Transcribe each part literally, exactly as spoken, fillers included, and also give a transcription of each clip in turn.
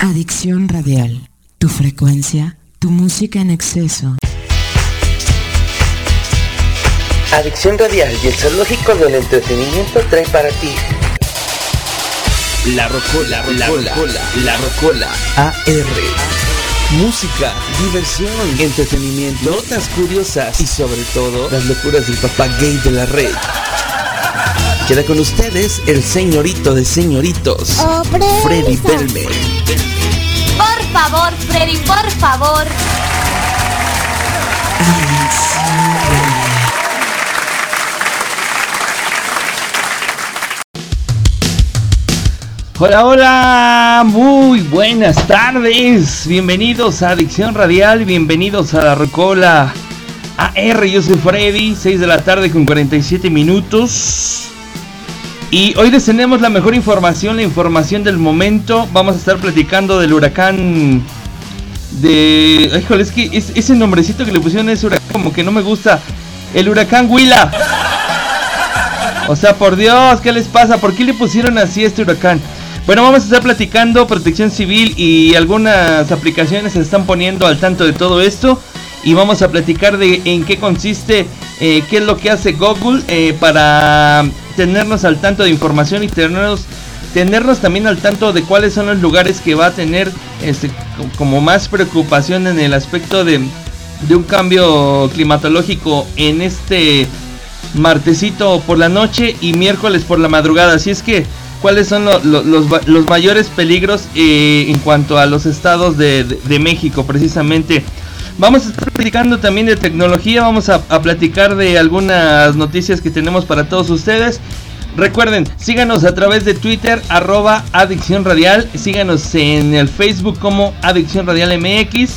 Adicción Radial. Tu frecuencia, tu música en exceso. Adicción Radial y el zoológico del entretenimiento trae para ti La Rocola, la Rocola, la Rocola A R. Música, diversión, entretenimiento, notas curiosas y sobre todo las locuras del papá gay de la red. Queda con ustedes el señorito de señoritos, oh, Freddy Belmer. Por favor, Freddy, por favor. Hola, hola, muy buenas tardes. Bienvenidos a Adicción Radial, bienvenidos a La Rocola A R. Yo soy Freddy, seis de la tarde con cuarenta y siete minutos. Y hoy les tenemos la mejor información, la información del momento. Vamos a estar platicando del huracán de... Híjole, es que es, ese nombrecito que le pusieron a ese huracán como que no me gusta. El huracán Huila. O sea, por Dios, ¿qué les pasa? ¿Por qué le pusieron así a este huracán? Bueno, vamos a estar platicando. Protección Civil y algunas aplicaciones se están poniendo al tanto de todo esto. Y vamos a platicar de en qué consiste, eh, qué es lo que hace Google eh, para tenernos al tanto de información y tenernos, tenernos también al tanto de cuáles son los lugares que va a tener este, como más preocupación en el aspecto de, de un cambio climatológico en este martesito por la noche y miércoles por la madrugada. Así es que, ¿cuáles son lo, lo, los, los mayores peligros eh, en cuanto a los estados de, de, de México precisamente? Vamos a estar platicando también de tecnología, vamos a, a platicar de algunas noticias que tenemos para todos ustedes. Recuerden, síganos a través de Twitter, arroba Adicción Radial, síganos en el Facebook como Adicción Radial M X.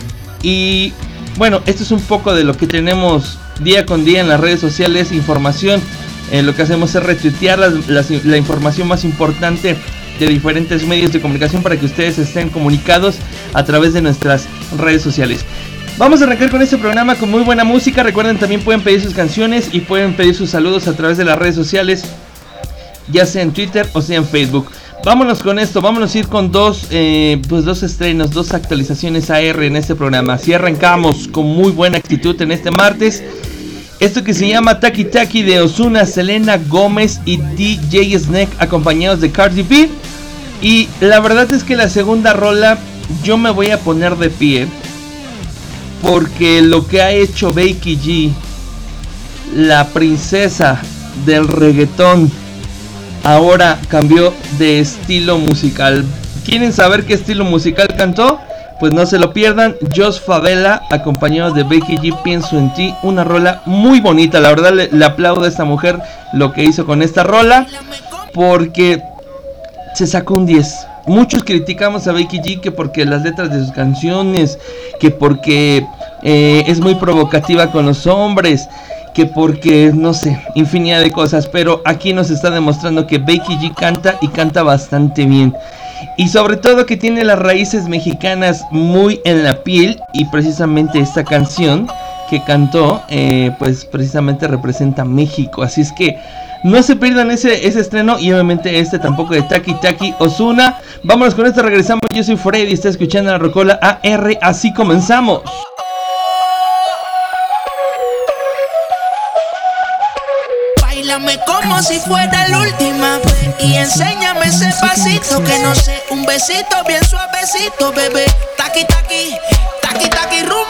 Y bueno, esto es un poco de lo que tenemos día con día en las redes sociales, información. Eh, lo que hacemos es retuitear las, las, la información más importante de diferentes medios de comunicación para que ustedes estén comunicados a través de nuestras redes sociales. Vamos a arrancar con este programa con muy buena música. Recuerden, también pueden pedir sus canciones y pueden pedir sus saludos a través de las redes sociales, ya sea en Twitter o sea en Facebook. Vámonos con esto, vámonos a ir con dos, eh, pues dos estrenos, dos actualizaciones A R en este programa. Así arrancamos con muy buena actitud en este martes. Esto que se llama Taki Taki de Ozuna, Selena Gómez y D J Snake acompañados de Cardi B. Y la verdad es que la segunda rola yo me voy a poner de pie, porque lo que ha hecho Becky G, la princesa del reggaetón, ahora cambió de estilo musical. ¿Quieren saber qué estilo musical cantó? Pues no se lo pierdan. Jos Favela acompañado de Becky G, Pienso en ti, una rola muy bonita. La verdad le, le aplaudo a esta mujer lo que hizo con esta rola, porque se sacó un diez. Muchos criticamos a Becky G que porque las letras de sus canciones, que porque eh, es muy provocativa con los hombres, que porque no sé, infinidad de cosas. Pero aquí nos está demostrando que Becky G canta y canta bastante bien. Y sobre todo que tiene las raíces mexicanas muy en la piel. Y precisamente esta canción que cantó eh, pues precisamente representa México. Así es que no se pierdan ese, ese estreno. Y obviamente este tampoco, de Taki Taki, Ozuna. Vámonos con esto, regresamos. Yo soy Freddy, está escuchando La Rocola A R. Así comenzamos. Báilame como si fuera la última vez y enséñame ese pasito que no sé, un besito bien suavecito, bebé. Taki taki, taki taki rumba.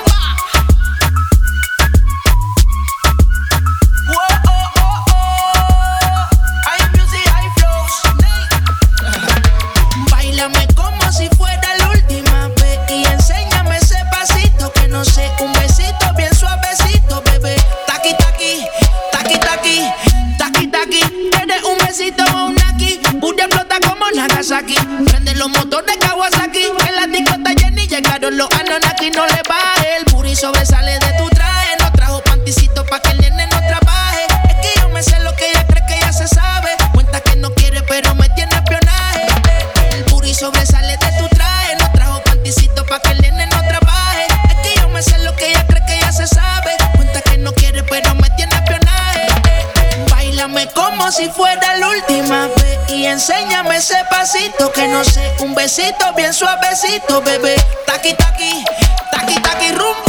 Nagasaki, prende los motores Kawasaki. En la discota Jenny llegaron los Anunnaki. No le baje, el booty sobresale de tu traje. No trajo panticito pa' que el nene no trabaje. Es que yo me sé lo que ella cree que ya se sabe. Cuenta que no quiere pero me tiene espionaje. El booty sobresale de tu traje. No trajo panticito pa' que el nene no trabaje. Es que yo me sé lo que ella cree que ya se sabe. Cuenta que no quiere pero me tiene espionaje. Báilame como si fuera la última vez y enséñame ese pasito que no sé, un besito bien suavecito, bebé. Taqui, taqui, taqui, taqui, rumba.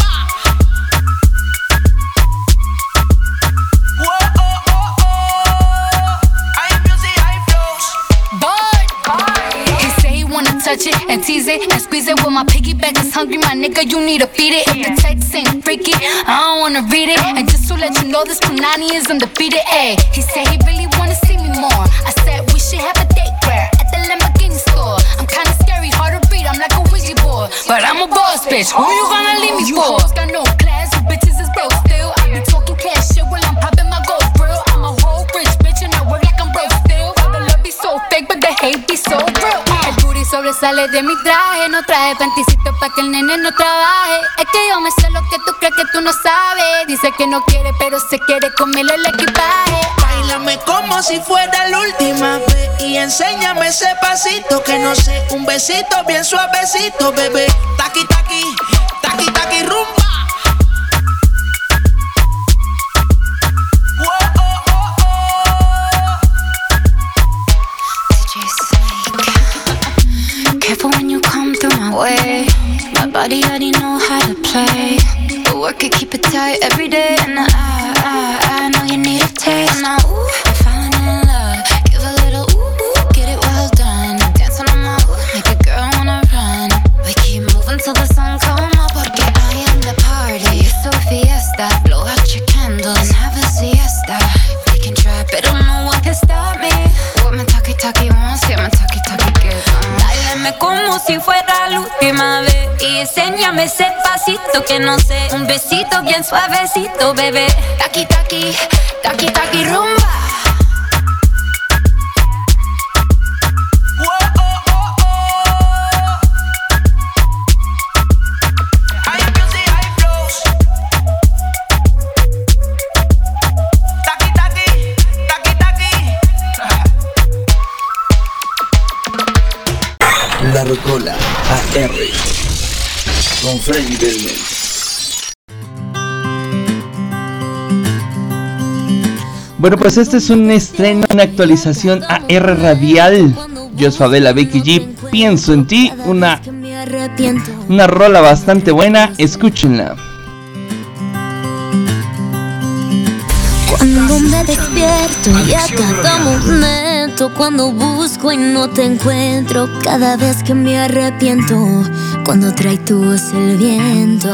Touch it and tease it and squeeze it. When my piggyback is hungry, my nigga, you need to feed it. If the text ain't freaky, I don't wanna read it. And just to let you know, this Punani is undefeated. Ayy, he said he really wanna see me more. I said we should have a date where at the Lamborghini store. I'm kinda scary, hard to read, I'm like a Ouija board, but I'm a boss bitch. Who you gonna leave me you for? You hoes got no class, you bitches is broke still. I be talking cash shit while I'm popping my gold grill. I'm a whole rich bitch and I work like I'm broke still. The love be so fake, but the hate be so real. Sobresale de mi traje, no traje panticito pa' que el nene no trabaje. Es que yo me sé lo que tú crees que tú no sabes. Dice que no quiere, pero se quiere comerle el equipaje. Báilame como si fuera la última vez y enséñame ese pasito que no sé, un besito bien suavecito, bebé. Taqui, taqui, taqui, taqui, rumba. Careful when you come through my way. My body already know how to play. But work it, keep it tight every day. And I, I, I know you need a taste. Now, ooh, I'm falling in love. Give a little ooh, get it well done. Dancing on my ooh, make a girl wanna run. We keep moving till the sun come up. Porque I am the party. It's a fiesta. Blow out your candles and have a siesta. We can try, but no one can stop me. What my talkie talkie wants, yeah, my talkie talkie gives. Dáleme como si fuera la última vez y enséñame ese pasito que no sé, un besito bien suavecito, bebé. Taqui, taqui, taqui, taqui, rumba. La Rocola A R con Freddy Belmont. Bueno, pues este es un estreno, una actualización A R radial. Yo soy Fabela Becky G, pienso en ti, una, una rola bastante buena, escúchenla. Cuando me despierto y a cada momento, cuando busco y no te encuentro, cada vez que me arrepiento, cuando trae tu voz el viento,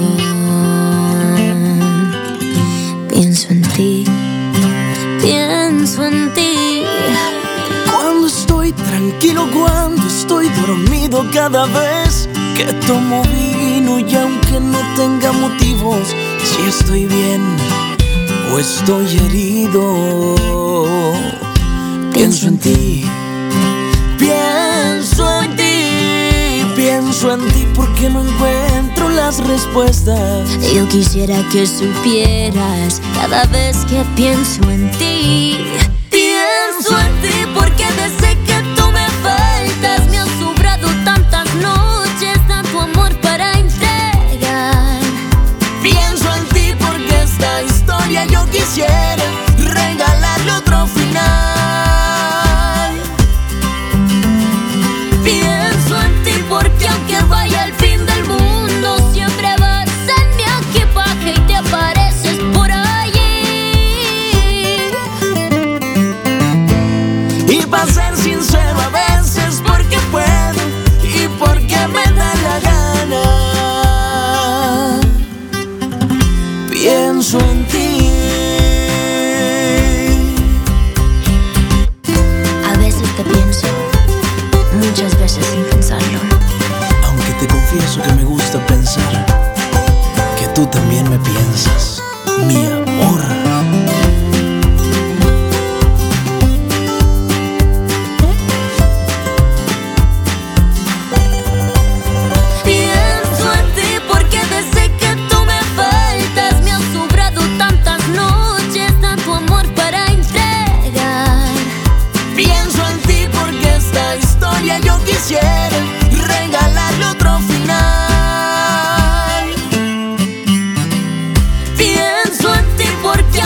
pienso en ti, pienso en ti. Cuando estoy tranquilo, cuando estoy dormido, cada vez que tomo vino y aunque no tenga motivos, si estoy bien o estoy herido, pienso en ti, pienso en ti, pienso en ti porque no encuentro las respuestas. Yo quisiera que supieras cada vez que pienso en ti, pienso en ti porque desde que tú me faltas me han sobrado tantas noches, tanto amor para entregar. Pienso en ti porque esta historia yo quisiera regalarle otro final. Pienso en ti porque aunque vaya al fin del mundo, siempre vas en mi equipaje y te apareces por allí. Y para ser sincero a veces porque puedo y porque me da la gana, pienso en ti. A veces te pienso, muchas veces sin pensarlo. Aunque te confieso que me gusta pensar que tú también me piensas, mi amor. Pienso en ti porque desde que tú me faltas me han sobrado tantas noches, tanto amor para entregar. Pienso en ti porque esta historia yo quisiera regalarle otro final. Pienso en ti porque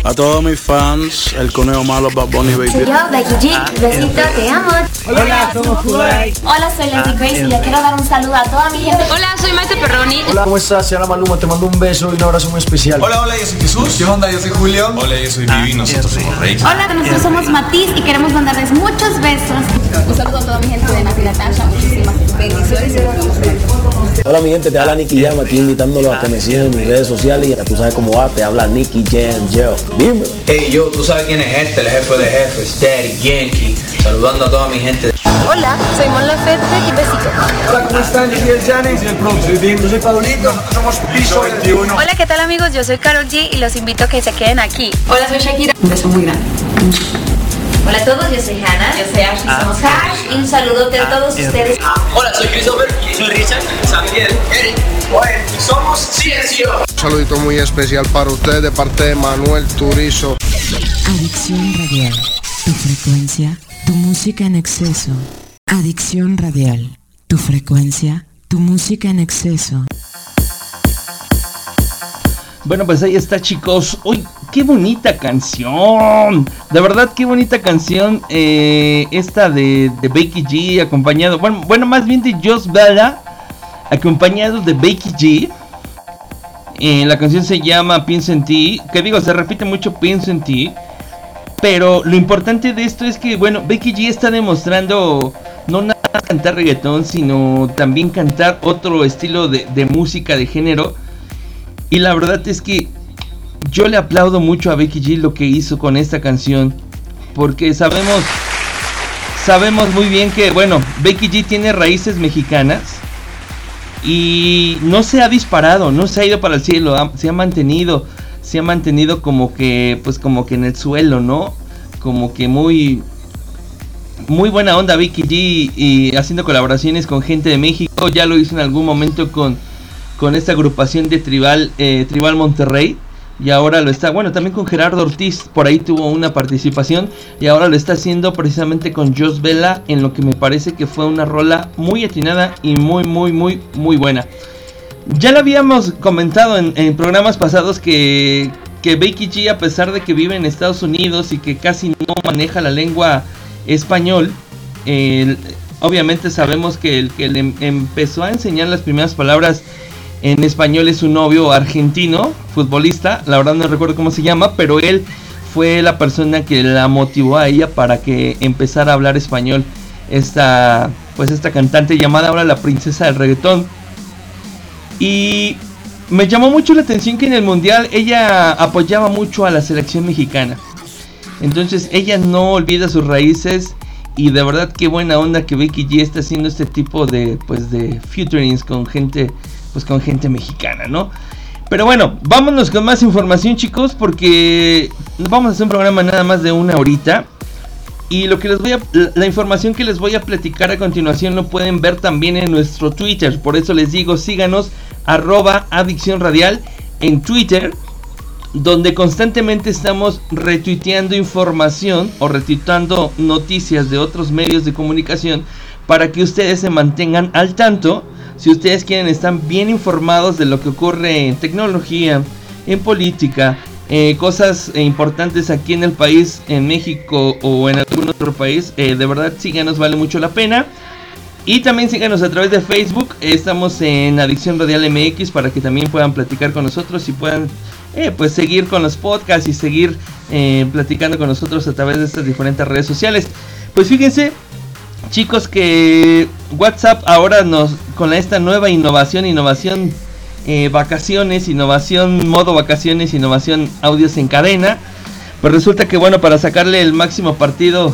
A todos mis fans, el conejo malo, Bad Bunny, baby. Soy yo, Becky G. Besito, te amo. Hola, somos Kulai. Hola, soy Leslie Grace y le quiero dar un saludo a toda mi gente. Hola, soy Maite Perroni. Hola, ¿cómo estás? Soy Ana Maluma, te mando un beso y un abrazo muy especial. Hola, hola, yo soy Jesús. ¿Qué onda? Yo soy Julio. Hola, yo soy Vivi, nosotros somos Rey. Hola, nosotros somos Matiz y queremos mandarles muchos besos. Un saludo a toda mi gente de Nati Natasha, muchísimas bendiciones. Hola mi gente, te habla Nicky Jam, aquí invitándolo a que me sigan en mis redes sociales y ya tú sabes cómo va, te habla Nicky Jam, yo. Dime. Hey yo, tú sabes quién es este, el jefe de jefes, Daddy Yankee, saludando a toda mi gente. Hola, soy Mon Laferte y besito. Hola, ¿cómo están? Yo soy el Janes, soy el Pro, soy bien, yo soy Pablito, nosotros somos Piso veintiuno. Hola, ¿qué tal amigos? Yo soy Karol G y los invito a que se queden aquí. Hola, soy Shakira. Un beso muy grande. Hola a todos, yo soy Hannah. Yo soy Ashley, somos Hash. Y un saludote a todos ustedes. Hola, soy Christopher, soy Richard, Xavier, Eric. Bueno, somos Ciencio. Un saludito muy especial para ustedes de parte de Manuel Turizo. Adicción Radial. Tu frecuencia, tu música en exceso. Adicción Radial. Tu frecuencia, tu música en exceso. Bueno, pues ahí está, chicos. Uy, qué bonita canción. De verdad, qué bonita canción. Eh, esta de, de Becky G acompañado. Bueno, bueno, más bien de Joss Bella acompañado de Becky G. Eh, la canción se llama Pienso en ti. Que digo, se repite mucho Pienso en ti. Pero lo importante de esto es que, bueno, Becky G está demostrando no nada más cantar reggaetón, sino también cantar otro estilo de, de música, de género. Y la verdad es que yo le aplaudo mucho a Becky G lo que hizo con esta canción. Porque sabemos, sabemos muy bien que, bueno, Becky G tiene raíces mexicanas. Y no se ha disparado, no se ha ido para el cielo, ha, se ha mantenido, se ha mantenido como que, pues como que en el suelo, ¿no? Como que muy, muy buena onda Becky G y haciendo colaboraciones con gente de México. Ya lo hizo en algún momento con, con esta agrupación de Tribal, eh, Tribal Monterrey. Y ahora lo está, bueno, también con Gerardo Ortiz, por ahí tuvo una participación. Y ahora lo está haciendo precisamente con Joss Bella, en lo que me parece que fue una rola muy atinada y muy, muy, muy, muy buena. Ya lo habíamos comentado en, en programas pasados que, que Becky G, a pesar de que vive en Estados Unidos y que casi no maneja la lengua español, eh, obviamente sabemos que el que le empezó a enseñar las primeras palabras en español es su novio argentino, futbolista, la verdad no recuerdo cómo se llama, pero él fue la persona que la motivó a ella para que empezara a hablar español. Esta, pues esta cantante llamada ahora la princesa del reggaetón. Y me llamó mucho la atención que en el mundial ella apoyaba mucho a la selección mexicana. Entonces ella no olvida sus raíces. Y de verdad qué buena onda que Becky G está haciendo este tipo de, pues de featurings con gente, pues con gente mexicana, ¿no? Pero bueno, vámonos con más información, chicos, porque vamos a hacer un programa nada más de una horita. Y lo que les voy a, la información que les voy a platicar a continuación lo pueden ver también en nuestro Twitter. Por eso les digo, síganos arroba Adicción Radial en Twitter, donde constantemente estamos retuiteando información o retuitando noticias de otros medios de comunicación para que ustedes se mantengan al tanto. Si ustedes quieren estar bien informados de lo que ocurre en tecnología, en política, eh, cosas eh, importantes aquí en el país, en México o en algún otro país, eh, de verdad síganos, vale mucho la pena. Y también síganos a través de Facebook, eh, estamos en Adicción Radial M X para que también puedan platicar con nosotros y puedan eh, pues seguir con los podcasts y seguir eh, platicando con nosotros a través de estas diferentes redes sociales. Pues fíjense, chicos, que WhatsApp ahora nos, con esta nueva innovación, innovación eh, vacaciones, innovación modo vacaciones, innovación audios en cadena, pues resulta que bueno, para sacarle el máximo partido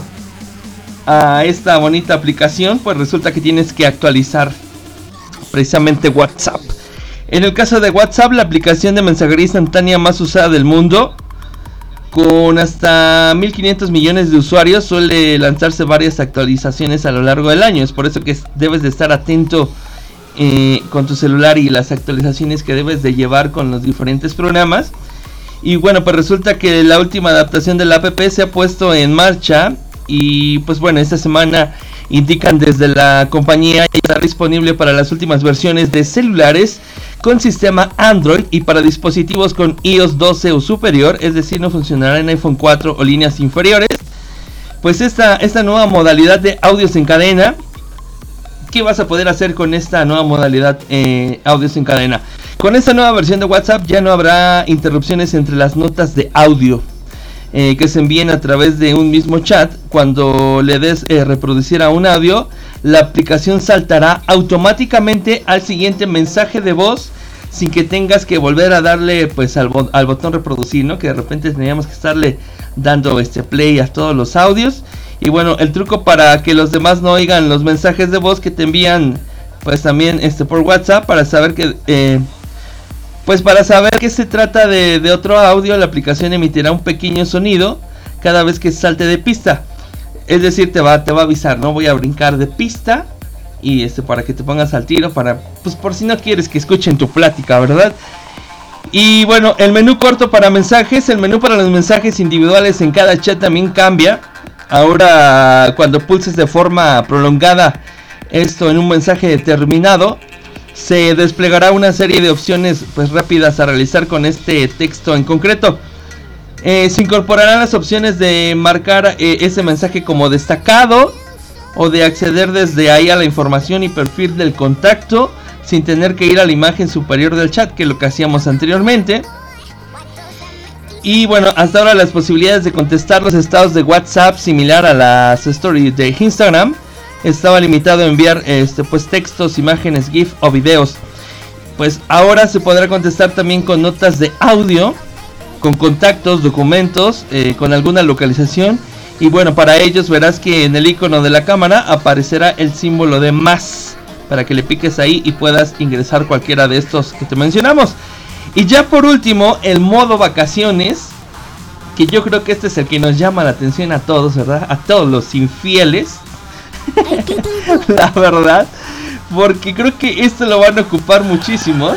a esta bonita aplicación, pues resulta que tienes que actualizar precisamente WhatsApp. En el caso de WhatsApp, la aplicación de mensajería instantánea más usada del mundo, con hasta mil quinientos millones de usuarios, suele lanzarse varias actualizaciones a lo largo del año. Es por eso que debes de estar atento eh, con tu celular y las actualizaciones que debes de llevar con los diferentes programas. Y bueno, pues resulta que la última adaptación de la app se ha puesto en marcha. Y pues bueno, esta semana Indican desde la compañía que está disponible para las últimas versiones de celulares con sistema Android y para dispositivos con iOS doce o superior, es decir, no funcionará en iPhone cuatro o líneas inferiores. Pues esta, esta nueva modalidad de audios en cadena, ¿qué vas a poder hacer con esta nueva modalidad eh, audios en cadena? Con esta nueva versión de WhatsApp ya no habrá interrupciones entre las notas de audio eh, que se envíen a través de un mismo chat. Cuando le des eh, reproducir a un audio, la aplicación saltará automáticamente al siguiente mensaje de voz sin que tengas que volver a darle pues al, bo- al botón reproducir, ¿no? Que de repente teníamos que estarle dando este play a todos los audios. Y bueno, el truco para que los demás no oigan los mensajes de voz que te envían pues también este por WhatsApp, para saber que eh, pues para saber que se trata de, de otro audio, la aplicación emitirá un pequeño sonido cada vez que salte de pista. Es decir, te va, te va a avisar, no voy a brincar de pista, y este para que te pongas al tiro, para pues por si no quieres que escuchen tu plática, ¿verdad? Y bueno, el menú corto para mensajes, el menú para los mensajes individuales en cada chat también cambia. Ahora, cuando pulses de forma prolongada esto en un mensaje determinado, se desplegará una serie de opciones pues rápidas a realizar con este texto en concreto. Eh, se incorporarán las opciones de marcar eh, ese mensaje como destacado, o de acceder desde ahí a la información y perfil del contacto sin tener que ir a la imagen superior del chat, que es lo que hacíamos anteriormente. Y bueno, hasta ahora las posibilidades de contestar los estados de WhatsApp, similar a las stories de Instagram, estaba limitado a enviar este pues textos, imágenes, GIF o videos. Pues ahora se podrá contestar también con notas de audio, con contactos, documentos, eh, con alguna localización. Y bueno, para ellos verás que en el icono de la cámara aparecerá el símbolo de más, para que le piques ahí y puedas ingresar cualquiera de estos que te mencionamos. Y ya por último, el modo vacaciones, que yo creo que este es el que nos llama la atención a todos, ¿verdad? A todos los infieles. La verdad, porque creo que esto lo van a ocupar muchísimos.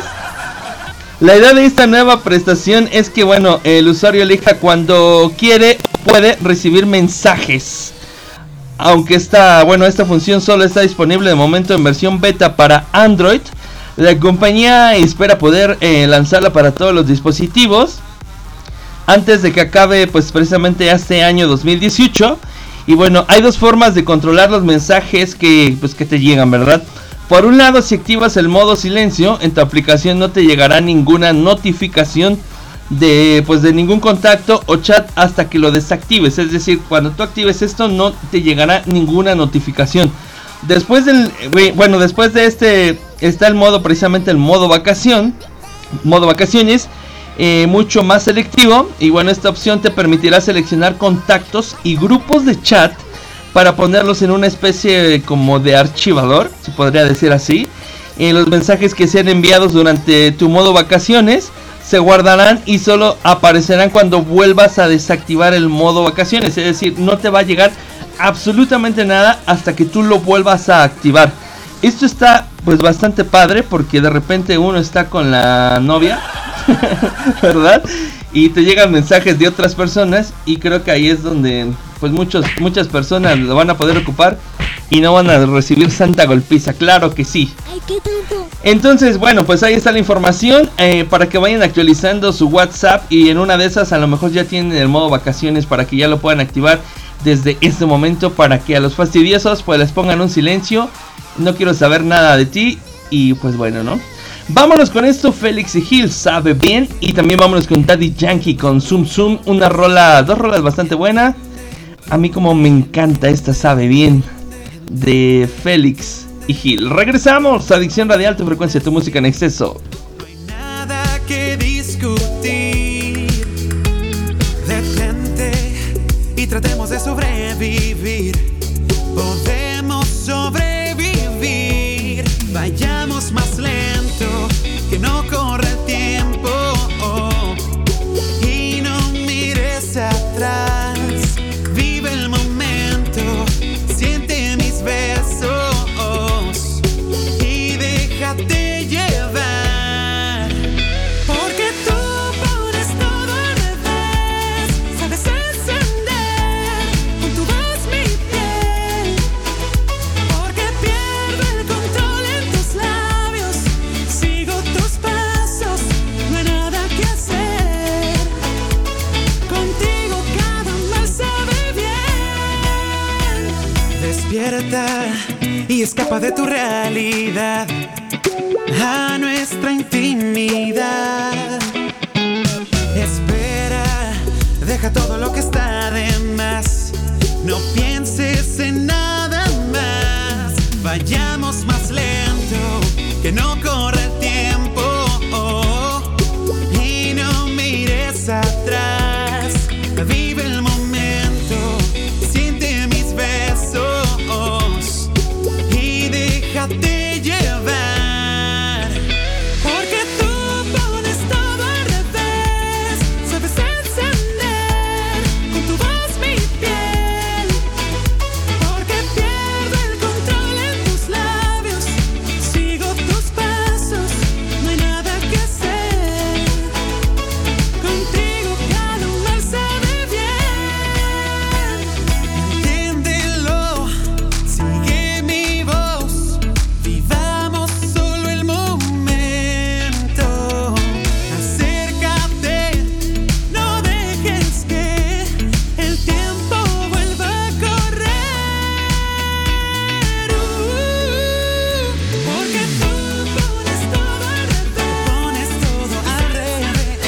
La idea de esta nueva prestación es que, bueno, el usuario elija cuando quiere o puede recibir mensajes. Aunque esta, bueno, esta función solo está disponible de momento en versión beta para Android, la compañía espera poder eh, lanzarla para todos los dispositivos antes de que acabe pues precisamente este año dos mil dieciocho. Y bueno, hay dos formas de controlar los mensajes que, pues, que te llegan, ¿verdad? Por un lado, si activas el modo silencio, en tu aplicación no te llegará ninguna notificación de, pues, de ningún contacto o chat hasta que lo desactives. Es decir, cuando tú actives esto no te llegará ninguna notificación. Después del, bueno, después de este está el modo, precisamente el modo vacación, modo vacaciones, eh, mucho más selectivo. Y bueno, esta opción te permitirá seleccionar contactos y grupos de chat para ponerlos en una especie como de archivador, se podría decir así. Eh, los mensajes que sean enviados durante tu modo vacaciones se guardarán y solo aparecerán cuando vuelvas a desactivar el modo vacaciones. Es decir, no te va a llegar absolutamente nada hasta que tú lo vuelvas a activar. Esto está pues bastante padre, porque de repente uno está con la novia, ¿verdad? Y te llegan mensajes de otras personas, y creo que ahí es donde pues muchos, muchas personas lo van a poder ocupar y no van a recibir santa golpiza, claro que sí. Entonces, bueno, pues ahí está la información, eh, para que vayan actualizando su WhatsApp, y en una de esas a lo mejor ya tienen el modo vacaciones para que ya lo puedan activar desde este momento, para que a los fastidiosos pues les pongan un silencio, no quiero saber nada de ti. Y pues bueno, ¿no? Vámonos con esto, Félix y Gil, Sabe Bien. Y también vámonos con Daddy Yankee con Zoom Zoom, una rola, dos rolas bastante buenas. A mí como me encanta esta Sabe Bien de Félix y Gil. Regresamos a Adicción Radial, tu frecuencia, tu música en exceso. No hay nada que discutir. Detente y tratemos de sobrevivir. Podemos sobrevivir. Vayamos más lento, que no corre el tiempo. Y no mires atrás. Vive el momento, siente mis besos y déjate llevar. Despierta y escapa de tu realidad a nuestra intimidad. Espera, deja todo lo que está de más. No pienses en nada más. Vayamos más lento, que no corra el tiempo. Oh, y no mires atrás. Vive el momento, siente mis besos y déjate llevar. Porque tú pones todo al revés. Sabes encender con tu voz mi piel. Porque pierdo el control en tus labios. Sigo tus pasos, no hay nada que hacer. Contigo cada mal sabe bien. Entiéndelo, sigue mi voz. Vivamos solo el momento. Acércate, no dejes que el tiempo vuelva a correr. Uh, porque tú pones todo al revés. Pones todo al revés.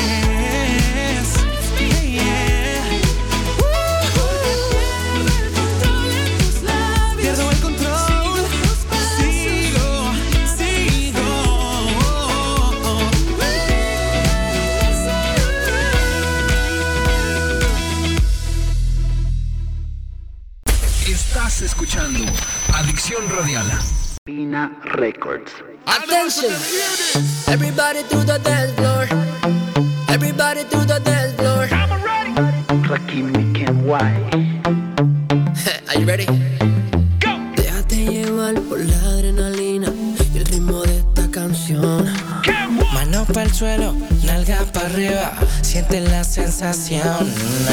Yeah, yeah. Uh, porque pierdo el control en tus labios. Pierdo el control. Sigo, sigo. Estás escuchando Adicción Radial. Pina Records. Attention, everybody to the dance floor. Everybody to the dance floor. Rakim Kenway. Are you ready? Go. Déjate llevar por la adrenalina y el ritmo de esta canción. Manos para el suelo, nalgas para arriba, siente la sensación.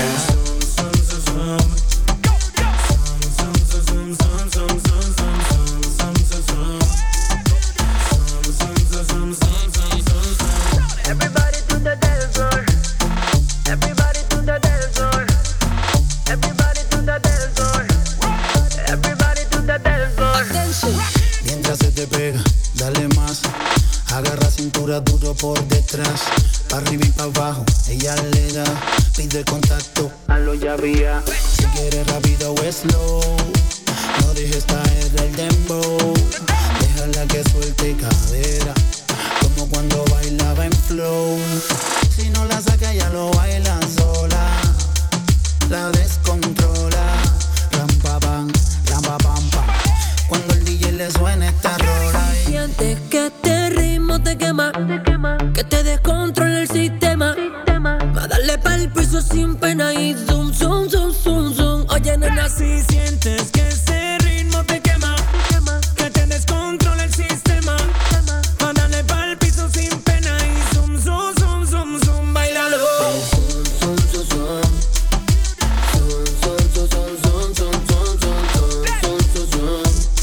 Everybody to the dance floor. Everybody to the dance floor. Everybody to the dance floor. Everybody to the dance floor. Attention. Mientras se te pega, dale más. Agarra cintura duro por detrás. Pa' arriba y pa' abajo, ella le da. Pide contacto, hazlo ya vía. Si quieres rápido o slow, no dejes caer el dembow. Déjala que suelte cadera, como cuando bailaba en flow. Si no la saca ya lo baila sola. La descontrola. Ram pa pam, ram pa pam pam. Cuando el D J le suena esta rola. Sientes que este ritmo te quema, que te descontrola el sistema. Va darle pa'l piso sin pena y zoom, zoom, zoom, zoom, zoom. Oye, nena, si sientes que ese ritmo te quema, que te descontrola el sistema. Va darle pa'l piso sin pena y zoom, zoom, zoom, zoom, zoom. Bailalo. Zoom, zoom, zoom, zoom. Zoom, zoom, zoom, zoom, zoom, zoom, zoom, zoom, zoom, zoom, zoom.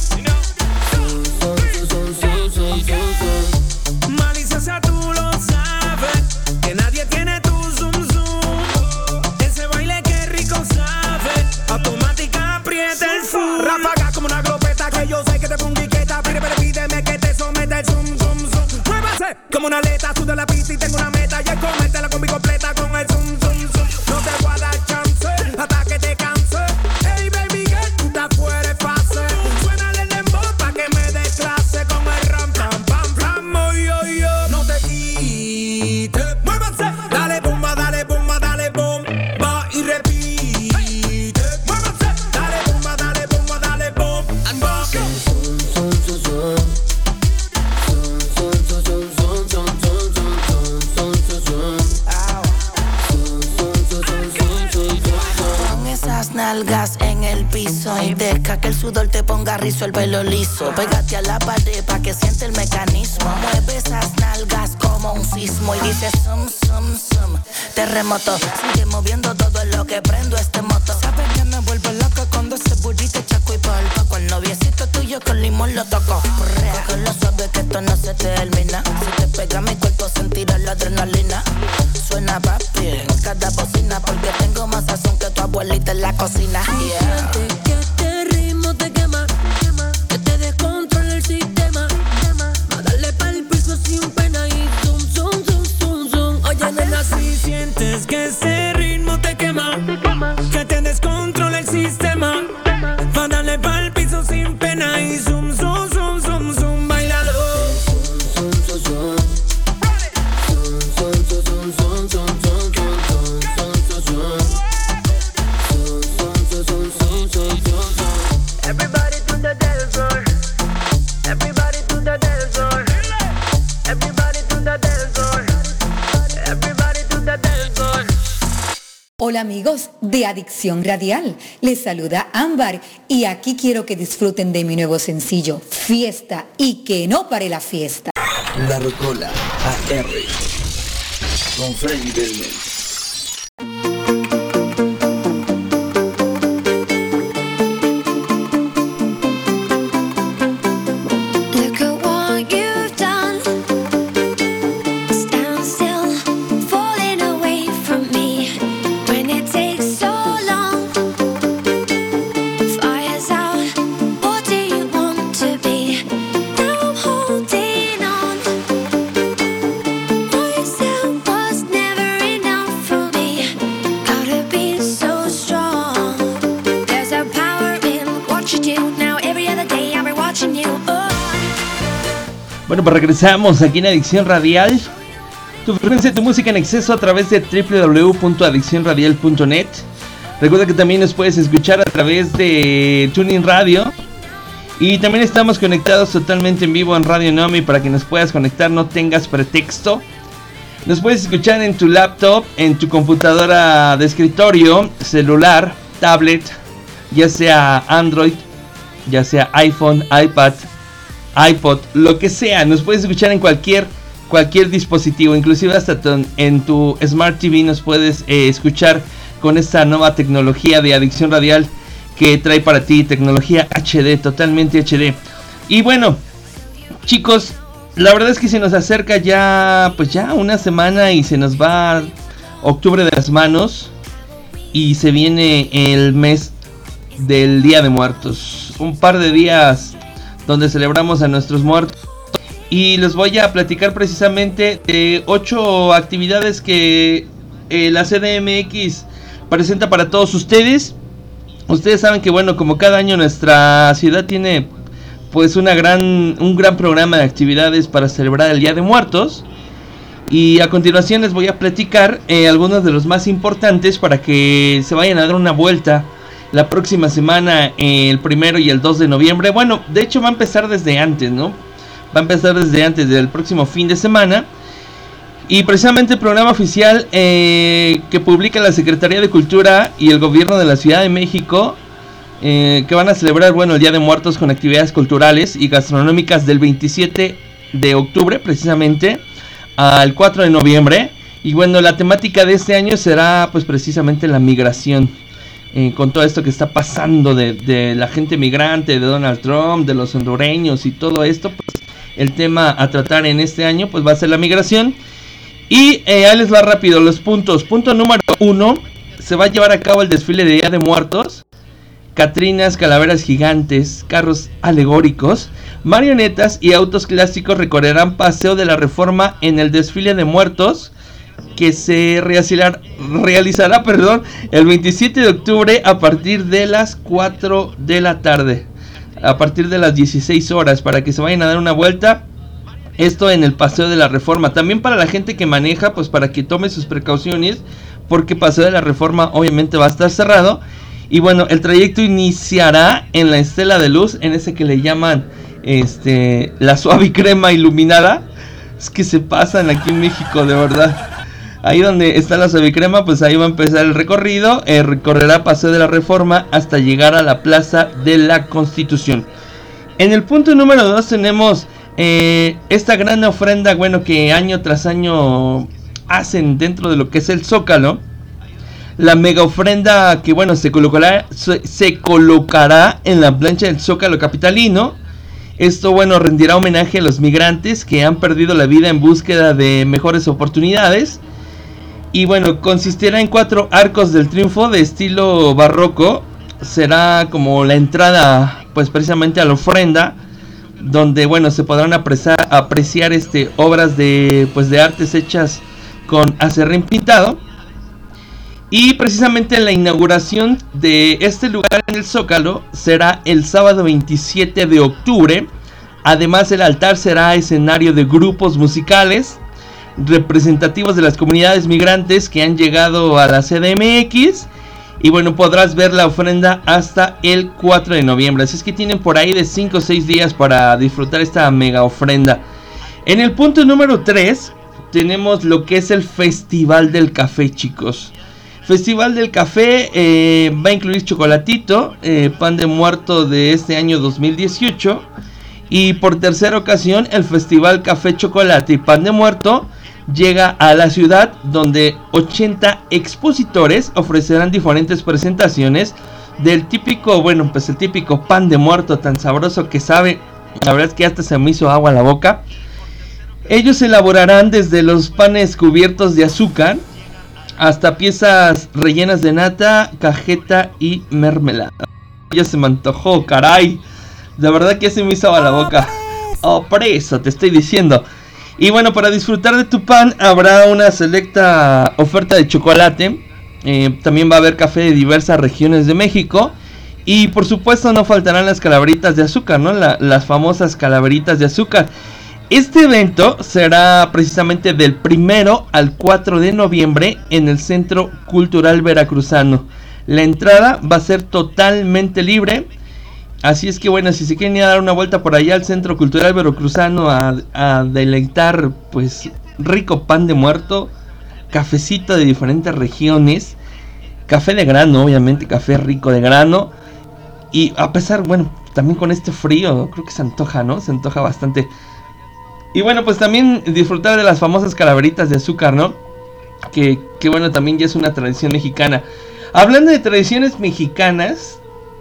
Maliciosa, tú lo sabes, que nadie tiene tu zoom zoom. Ese baile que rico sabe, automática aprieta el zoom. Ráfaga como una glopeta, que yo sé que te pongo quieta. Pide, pide, pídeme que te someta el zoom zoom zoom. Muévase como una aleta, sudo la pista y tengo una meta. Y es comerte la combi completa con el zoom zoom zoom. No te voy a dar chance hasta que te canse. Hey baby girl, tú estás fuera de fase. Suénale el dembow pa' que me des clase con el ram pam pam pam. Oh, yo, yo. No te quites, muévanse. Dale bomba, dale bomba, dale bomba y repite. Muévanse. Dale bomba, dale bomba, dale bomba. Zoom, zoom, zoom, zoom, zoom. Zoom, zoom, zoom, zoom, zoom, zoom, zoom, zoom, zoom, zoom, zoom. Zoom, zoom, zoom, zoom, zoom, zoom, zoom. Con esas nalgas en el piso y deja que el sudor te ponga rizo, el pelo liso. Pégate a la pared pa' que siente el mecanismo. Mueve esas nalgas como un sismo y dice sum, sum, sum. Terremoto, sigue moviendo todo en lo que prendo este moto. Sabes que me vuelvo loco cuando ese burrito chaco y palpa. Con el noviecito tuyo con limón lo toco. Porque lo sabes que esto no se termina. Si te pega mi cuerpo sentirá la adrenalina. Suena papi en cada bocina, porque tengo más sazón que tu abuelita en la cocina. Yeah. Sientes que este ritmo te quema, es que ese ritmo te quema, que te descontrola el sistema. Va a darle pa'l piso sin pena y zoom, zoom, zoom, zoom, zoom, bailalo. Zoom, zoom, zoom, Everybody to the dance floor. Everybody to the dance floor. Everybody to the dance floor. Everybody to the dance floor. Hola amigos de Adicción Radial, les saluda Ámbar y aquí quiero que disfruten de mi nuevo sencillo, Fiesta, y que no pare la fiesta. La Rocola A R con Freddy Belmont. Bueno, pues regresamos aquí en Adicción Radial. Tu frecuencia, tu música en exceso a través de doble u doble u doble u punto adicción radial punto net. Recuerda que también nos puedes escuchar a través de TuneIn Radio. Y también estamos conectados totalmente en vivo en Radio Nomi para que nos puedas conectar, no tengas pretexto. Nos puedes escuchar en tu laptop, en tu computadora de escritorio, celular, tablet, ya sea Android, ya sea iPhone, iPad, iPod, lo que sea. Nos puedes escuchar en cualquier cualquier dispositivo, inclusive hasta tu, en tu Smart T V nos puedes eh, escuchar con esta nueva tecnología de Adicción Radial que trae para ti, tecnología H D, totalmente H D. Y bueno, chicos, la verdad es que se nos acerca ya, pues ya una semana y se nos va octubre de las manos y se viene el mes del Día de Muertos, un par de días donde celebramos a nuestros muertos. Y les voy a platicar precisamente de ocho actividades que eh, la C D M X presenta para todos ustedes. Ustedes saben que bueno, como cada año nuestra ciudad tiene pues una gran, un gran programa de actividades para celebrar el Día de Muertos. Y a continuación les voy a platicar eh, algunos de los más importantes para que se vayan a dar una vuelta la próxima semana, eh, el primero y el dos de noviembre. Bueno, de hecho va a empezar desde antes, ¿no? Va a empezar desde antes del próximo fin de semana. Y precisamente el programa oficial eh, que publica la Secretaría de Cultura y el Gobierno de la Ciudad de México, eh, que van a celebrar, bueno, el Día de Muertos con actividades culturales y gastronómicas del veintisiete de octubre, precisamente, al cuatro de noviembre. Y bueno, la temática de este año será, pues, precisamente la migración. Eh, con todo esto que está pasando de, de la gente migrante, de Donald Trump, de los hondureños y todo esto, pues el tema a tratar en este año pues va a ser la migración. Y eh, ahí les va rápido los puntos. Punto número uno, se va a llevar a cabo el desfile de Día de Muertos. Catrinas, calaveras gigantes, carros alegóricos, marionetas y autos clásicos recorrerán Paseo de la Reforma en el desfile de muertos, que se realizará, realizará perdón, el veintisiete de octubre a partir de las cuatro de la tarde, a partir de las dieciséis horas, para que se vayan a dar una vuelta. Esto en el Paseo de la Reforma. También para la gente que maneja, pues para que tome sus precauciones, porque Paseo de la Reforma obviamente va a estar cerrado. Y bueno, el trayecto iniciará en la Estela de Luz, en ese que le llaman este la suave crema iluminada. Es que se pasan aquí en México, de verdad. Ahí donde está la suavicrema, pues ahí va a empezar el recorrido. Eh, recorrerá Paseo de la Reforma hasta llegar a la Plaza de la Constitución. En el punto número dos tenemos eh, esta gran ofrenda, bueno, que año tras año hacen dentro de lo que es el Zócalo. La mega ofrenda que, bueno, se colocará, se, se colocará en la plancha del Zócalo capitalino. Esto, bueno, rendirá homenaje a los migrantes que han perdido la vida en búsqueda de mejores oportunidades. Y bueno, consistirá en cuatro arcos del triunfo de estilo barroco. Será como la entrada, pues precisamente a la ofrenda, donde bueno, se podrán apreciar, apreciar este, obras de, pues, de artes hechas con acerrín pintado. Y precisamente la inauguración de este lugar en el Zócalo será el sábado veintisiete de octubre. Además, el altar será escenario de grupos musicales representativos de las comunidades migrantes que han llegado a la C D M X. Y bueno, podrás ver la ofrenda hasta el cuatro de noviembre. Así es que tienen por ahí de cinco o seis días para disfrutar esta mega ofrenda. En el punto número tres tenemos lo que es el Festival del Café, chicos. Festival del Café eh, va a incluir chocolatito, eh, pan de muerto de este año dos mil dieciocho. Y por tercera ocasión el Festival Café Chocolate y Pan de Muerto llega a la ciudad, donde ochenta expositores ofrecerán diferentes presentaciones del típico, bueno, pues el típico pan de muerto tan sabroso que sabe. La verdad es que hasta se me hizo agua a la boca. Ellos elaborarán desde los panes cubiertos de azúcar hasta piezas rellenas de nata, cajeta y mermelada. Ya se me antojó, caray. De verdad que se me hizo agua a la boca. Oh, preso, te estoy diciendo. Y bueno, para disfrutar de tu pan habrá una selecta oferta de chocolate. Eh, también va a haber café de diversas regiones de México. Y por supuesto no faltarán las calaveritas de azúcar, ¿no? La, las famosas calaveritas de azúcar. Este evento será precisamente del primero al cuatro de noviembre en el Centro Cultural Veracruzano. La entrada va a ser totalmente libre. Así es que bueno, si se quieren ir a dar una vuelta por allá al Centro Cultural Veracruzano a, a deleitar pues rico pan de muerto, cafecito de diferentes regiones, café de grano, obviamente café rico de grano. Y a pesar, bueno, también con este frío, creo que se antoja, ¿no? Se antoja bastante. Y bueno, pues también disfrutar de las famosas calaveritas de azúcar, ¿no? Que, que bueno, también ya es una tradición mexicana. Hablando de tradiciones mexicanas,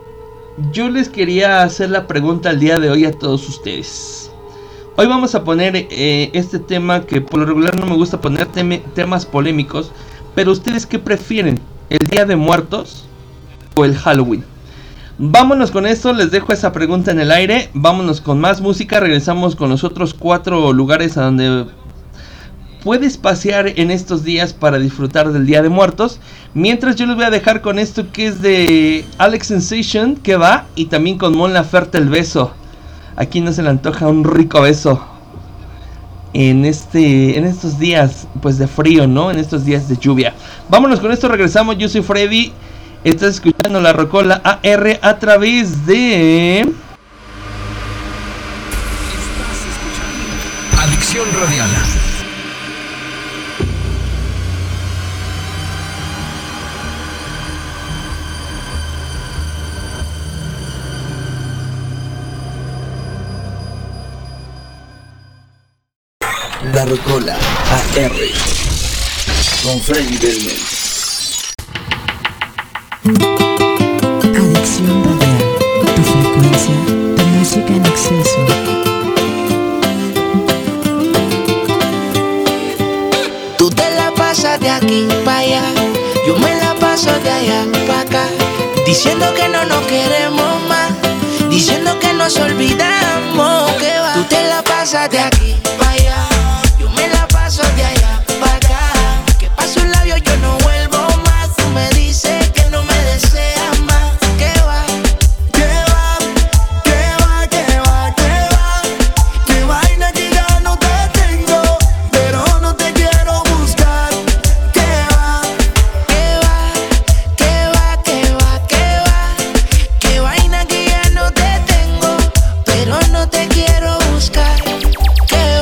yo les quería hacer la pregunta el día de hoy a todos ustedes. Hoy vamos a poner eh, este tema que por lo regular no me gusta poner tem- temas polémicos. Pero ustedes, ¿qué prefieren? ¿El Día de Muertos o el Halloween? Vámonos con esto, les dejo esa pregunta en el aire. Vámonos con más música, regresamos con los otros cuatro lugares a donde puedes pasear en estos días para disfrutar del Día de Muertos. Mientras yo les voy a dejar con esto que es de Alex Sensation, que va, y también con Mon Laferte, El Beso. Aquí no se le antoja un rico beso en este en estos días pues de frío, ¿no? En estos días de lluvia. Vámonos con esto, regresamos. Yo soy Freddy. Estás escuchando La Rocola A R a través de Adicción Radial. La Rocola A R con Freddy Belmont. Adicción Radial, tu frecuencia, tu música en exceso. Tú te la pasas de aquí para allá, yo me la paso de allá para acá, diciendo que no nos queremos más, diciendo que nos olvidamos, que va. Tú te la pasas de aquí para allá, yo me la paso de allá para acá, que paso un labio yo no vuelvo más, tú me dices que no me deseas más, que va, que va, que va, que va, que va, que vaina que ya no te tengo, pero no te quiero buscar, que va, que va, que va, que va, que va, que vaina que ya no te tengo, pero no te quiero buscar, que va.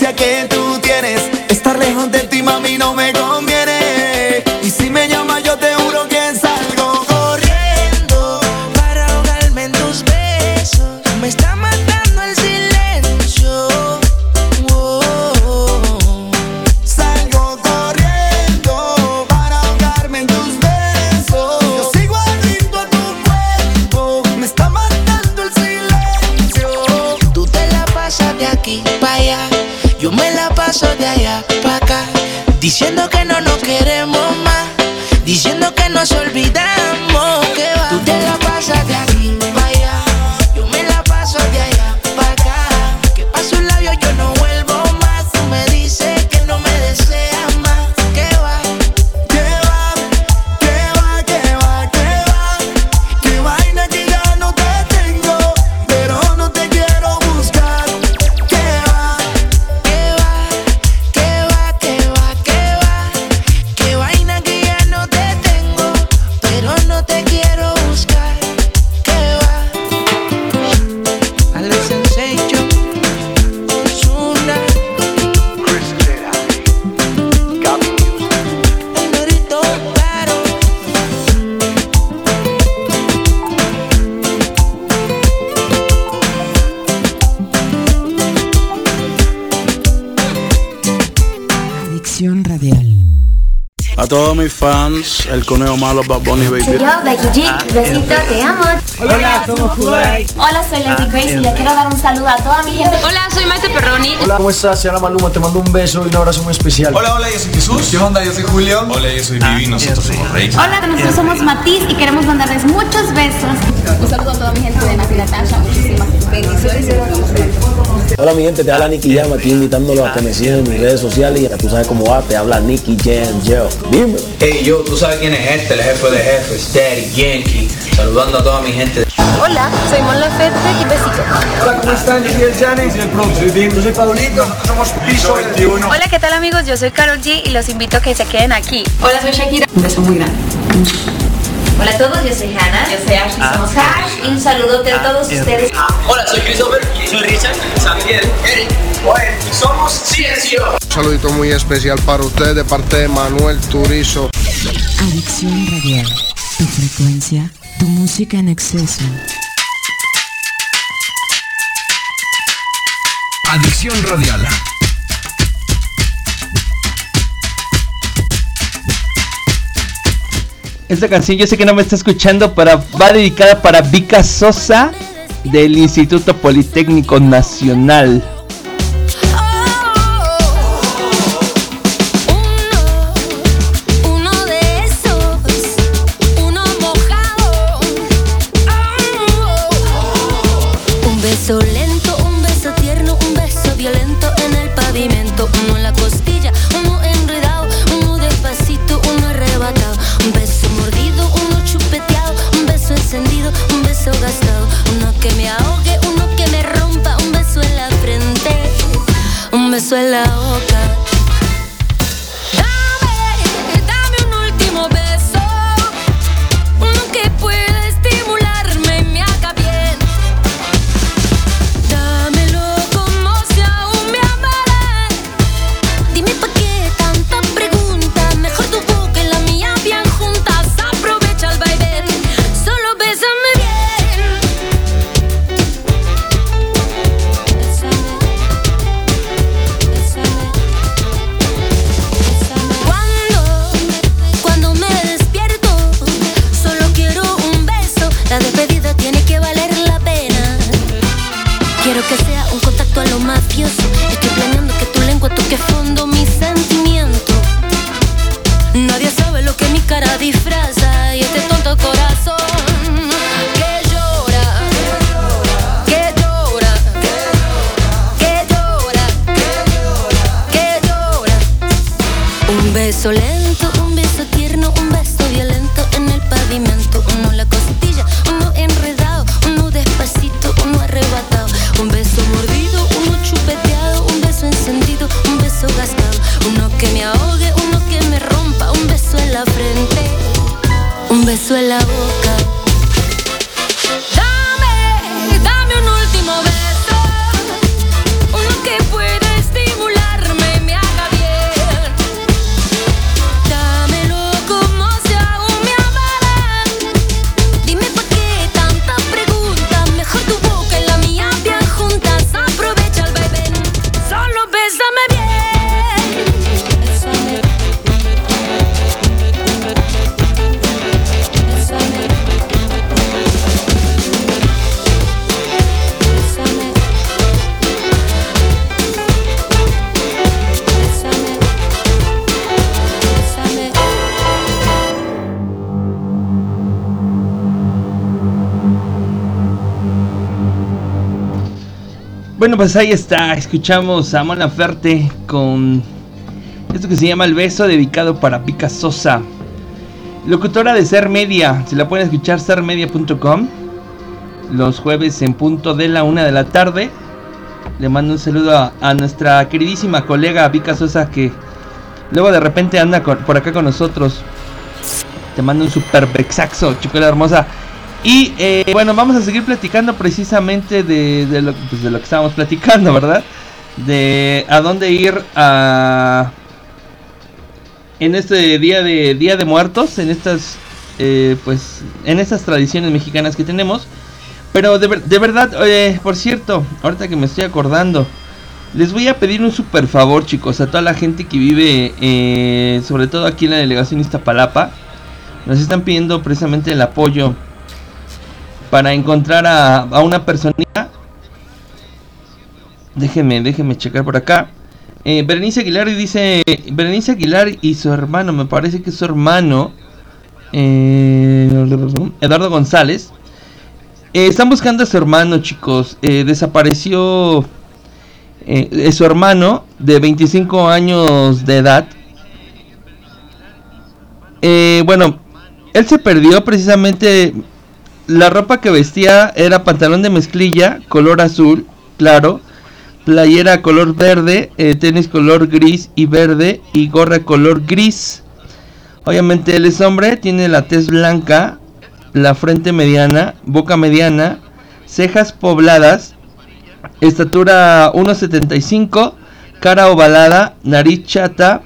distancia que tú tienes. Estar lejos de ti, mami, no me conviene. Y si me llamas yo te juro que salgo corriendo para ahogarme en tus besos. Me está matando el silencio. Oh, salgo corriendo para ahogarme en tus besos. Yo sigo al ritmo a tu cuerpo. Me está matando el silencio. Tú te la pasas de aquí para allá, yo me la paso de allá para acá, diciendo que no nos queremos más, diciendo que nos olvidamos. Que va, tú te la pasas de aquí para allá, yo me la paso de allá para acá, que pa' sus labios yo no vuelvo más. Tú me dices que no me deseas más. Que va, que va, que va, que va, que va, que vaina que ya no te tengo, pero no te quiero buscar. Que va, que va, que va, que va, que va, que vaina que ya no te tengo, pero no te quiero buscar. Que va, Alex Sensation, Ozuna, el Norito Claro. Adicción radial. A todos mis fans, el conejo malo Bad Bunny Baby. Soy yo, Becky G, besito, te amo. Hola, somos Kudai. Hola, soy Lady Grace y le quiero dar un saludo a toda mi gente. Hola, soy Maite Perroni. Hola, ¿cómo estás? Soy Ana Maluma, te mando un beso y un abrazo muy especial. Hola, hola, yo soy Jesús. ¿Qué onda? Yo soy Julio. Hola, yo soy Vivi, nosotros somos Rex. Hola, nosotros somos Matiz y queremos mandarles muchos besos. Un saludo a toda mi gente de Nati Natasha. Muchísimas bendiciones. Hola mi gente, te habla Nicky Jam, aquí invitándolos a que me sigan en mis redes sociales y ya tú sabes cómo va, te habla Nicky Jam, yo. Dime. Hey, yo, tú sabes quién es este, el jefe de jefes, Daddy Yankee, saludando a toda mi gente. Hola, soy Mon Laferte y besito. Hola, ¿cómo están? Yo soy el Janes, soy el Pro, soy Dim, yo soy Pablito, somos Piso veintiuno. Hola, ¿qué tal amigos? Yo soy Karol G y los invito a que se queden aquí. Hola, soy Shakira. Un beso muy grande. Hola a todos, yo soy Hannah. Yo soy Ashley, somos Hash. Y un saludote a todos ustedes. Hola, soy Christopher, soy Richard, Santiago, Eric. Bueno, somos Ciencio. Un saludito muy especial para ustedes de parte de Manuel Turizo. Adicción radial. Tu frecuencia, tu música en exceso. Adicción radial. Esta canción yo sé que no me está escuchando, pero va dedicada para Vika Sosa del Instituto Politécnico Nacional. Uno de esos, uno mojado. Un beso lento, un beso tierno, un beso violento en el pavimento. Uno en la costilla, uno enredado, uno despacito, uno arrebatado. Un beso mordido, uno chupeteado, un beso encendido, un beso gastado. Uno que me ahogue, uno que me rompa, un beso en la frente, un beso en la boca. Dame, dame un último beso, uno que pueda estimularme y me haga bien. Dámelo como si aún me amarás. Dime pa' qué tanta pregunta, mejor tu boca y la mía bien juntas. Aprovecha el vaivén, solo bésame bien. Bésame, bésame, bésame. Cuando, cuando me despierto, solo quiero un beso. La despedida tiene que valer la pena. Quiero que sea un contacto a lo mafioso. Estoy planeando que tu lengua toque fondo mi sentimiento. Nadie sabe lo que mi cara disfraza y este tonto corazón que llora, que llora, que llora, que llora. Un beso lento, un beso tierno, un beso violento en el pavimento. Uno en la costilla, uno enredado, uno despacito, uno arrebatado. Un beso mordido, uno chupeteado, un beso encendido, un beso gastado. Uno que me ahogue, uno que me rompa, un beso en la frente, un beso en la boca. Dame, dame un último beso, uno que pueda estimular. Bueno, pues ahí está, escuchamos a Mon Laferte con esto que se llama El Beso, dedicado para Vika Sosa, locutora de Ser Media. Se la pueden escuchar ser media punto com los jueves en punto de la una de la tarde. Le mando un saludo a, a nuestra queridísima colega Vika Sosa, que luego de repente anda con, por acá con nosotros. Te mando un super bexaxo, chicuela hermosa. Y eh, bueno, vamos a seguir platicando precisamente de, de, lo, pues de lo que estábamos platicando, ¿verdad? De a dónde ir a en este día de Día de Muertos, en estas eh, pues en estas tradiciones mexicanas que tenemos. Pero de, de verdad, eh, por cierto, ahorita que me estoy acordando, les voy a pedir un super favor, chicos, a toda la gente que vive, eh, sobre todo aquí en la delegación Iztapalapa. Nos están pidiendo precisamente el apoyo para encontrar a, a una personita. Déjenme, déjenme checar por acá. Eh, Berenice Aguilar dice, Berenice Aguilar y su hermano, me parece que es su hermano, eh, Eduardo González. Eh, están buscando a su hermano, chicos. Eh, desapareció eh, su hermano de veinticinco años de edad. Eh, bueno, él se perdió precisamente. La ropa que vestía era pantalón de mezclilla, color azul, claro, playera color verde, eh, tenis color gris y verde y gorra color gris. Obviamente él es hombre, tiene la tez blanca, la frente mediana, boca mediana, cejas pobladas, estatura uno setenta y cinco, cara ovalada, nariz chata,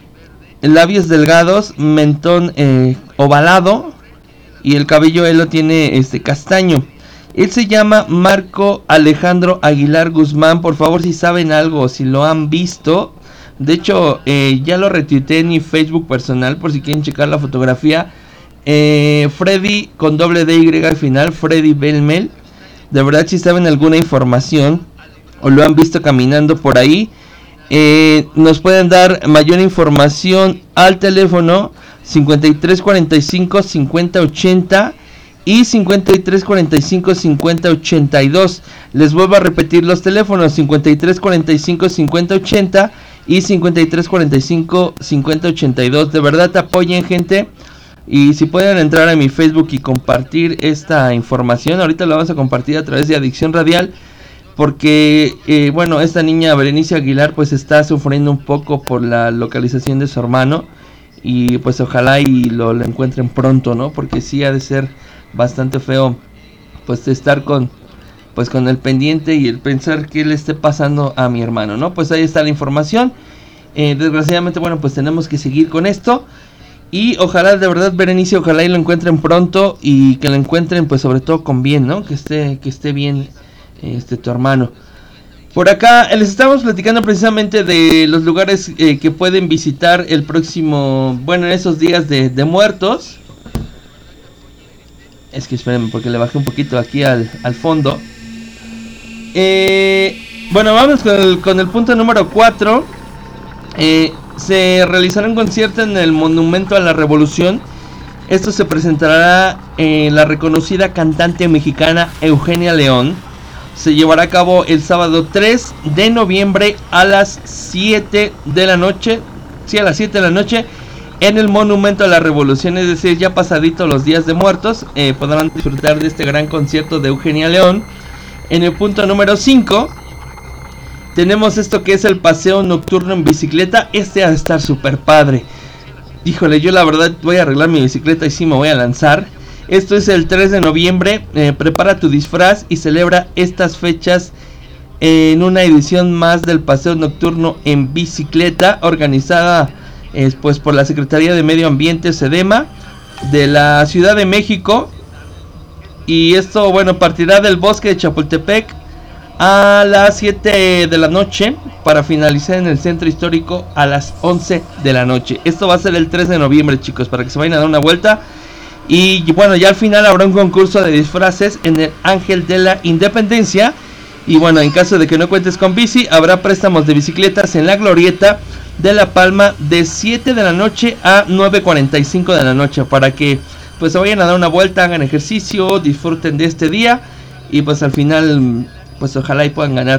labios delgados, mentón eh, ovalado y el cabello él lo tiene este castaño. Él se llama Marco Alejandro Aguilar Guzmán. Por favor, si saben algo, si lo han visto, de hecho eh, ya lo retuiteé en mi Facebook personal por si quieren checar la fotografía. Eh, Freddy con doble D Y al final, Freddy Belmel. De verdad, si saben alguna información o lo han visto caminando por ahí, eh, nos pueden dar mayor información al teléfono cincuenta y tres cuarenta y cinco cincuenta ochenta y cincuenta y tres cuarenta y cinco cincuenta ochenta y dos. Les vuelvo a repetir los teléfonos: cincuenta y tres cuarenta y cinco cincuenta ochenta y cincuenta y tres cuarenta y cinco cincuenta ochenta y dos. De verdad, apoyen, gente. Y si pueden entrar a mi Facebook y compartir esta información, ahorita la vamos a compartir a través de Adicción Radial, porque eh, bueno, esta niña Berenice Aguilar pues está sufriendo un poco por la localización de su hermano, y pues ojalá y lo, lo encuentren pronto, ¿no? Porque sí ha de ser bastante feo pues estar con pues con el pendiente y el pensar que le esté pasando a mi hermano, ¿no? Pues ahí está la información. Eh, desgraciadamente, bueno, pues tenemos que seguir con esto. Y ojalá, de verdad, Berenice, ojalá y lo encuentren pronto, y que lo encuentren pues sobre todo con bien, ¿no? Que esté, que esté bien este tu hermano. Por acá les estamos platicando precisamente de los lugares eh, que pueden visitar el próximo, bueno, en esos días de, de muertos. Es que espérenme porque le bajé un poquito aquí al, al fondo. Eh, bueno, vamos con el, con el punto número cuatro. Eh... Se realizará un concierto en el Monumento a la Revolución. Esto se presentará en la reconocida cantante mexicana Eugenia León. Se llevará a cabo el sábado tres de noviembre a las siete de la noche. Sí, a las siete de la noche en el Monumento a la Revolución. Es decir, ya pasadito los días de muertos, eh, podrán disfrutar de este gran concierto de Eugenia León. En el punto número cinco tenemos esto que es el paseo nocturno en bicicleta. Este va a estar súper padre. Híjole, yo la verdad voy a arreglar mi bicicleta y sí me voy a lanzar. Esto es el tres de noviembre. Eh, prepara tu disfraz y celebra estas fechas en una edición más del paseo nocturno en bicicleta, organizada eh, pues por la Secretaría de Medio Ambiente, SEDEMA, de la Ciudad de México. Y esto, bueno, partirá del bosque de Chapultepec a las siete de la noche para finalizar en el centro histórico a las once de la noche. Esto va a ser el tres de noviembre, chicos, para que se vayan a dar una vuelta. Y bueno, ya al final habrá un concurso de disfraces en el Ángel de la Independencia. Y bueno, en caso de que no cuentes con bici, habrá préstamos de bicicletas en la Glorieta de La Palma de siete de la noche a nueve cuarenta y cinco de la noche, para que pues se vayan a dar una vuelta, hagan ejercicio, disfruten de este día y pues al final pues ojalá y puedan ganar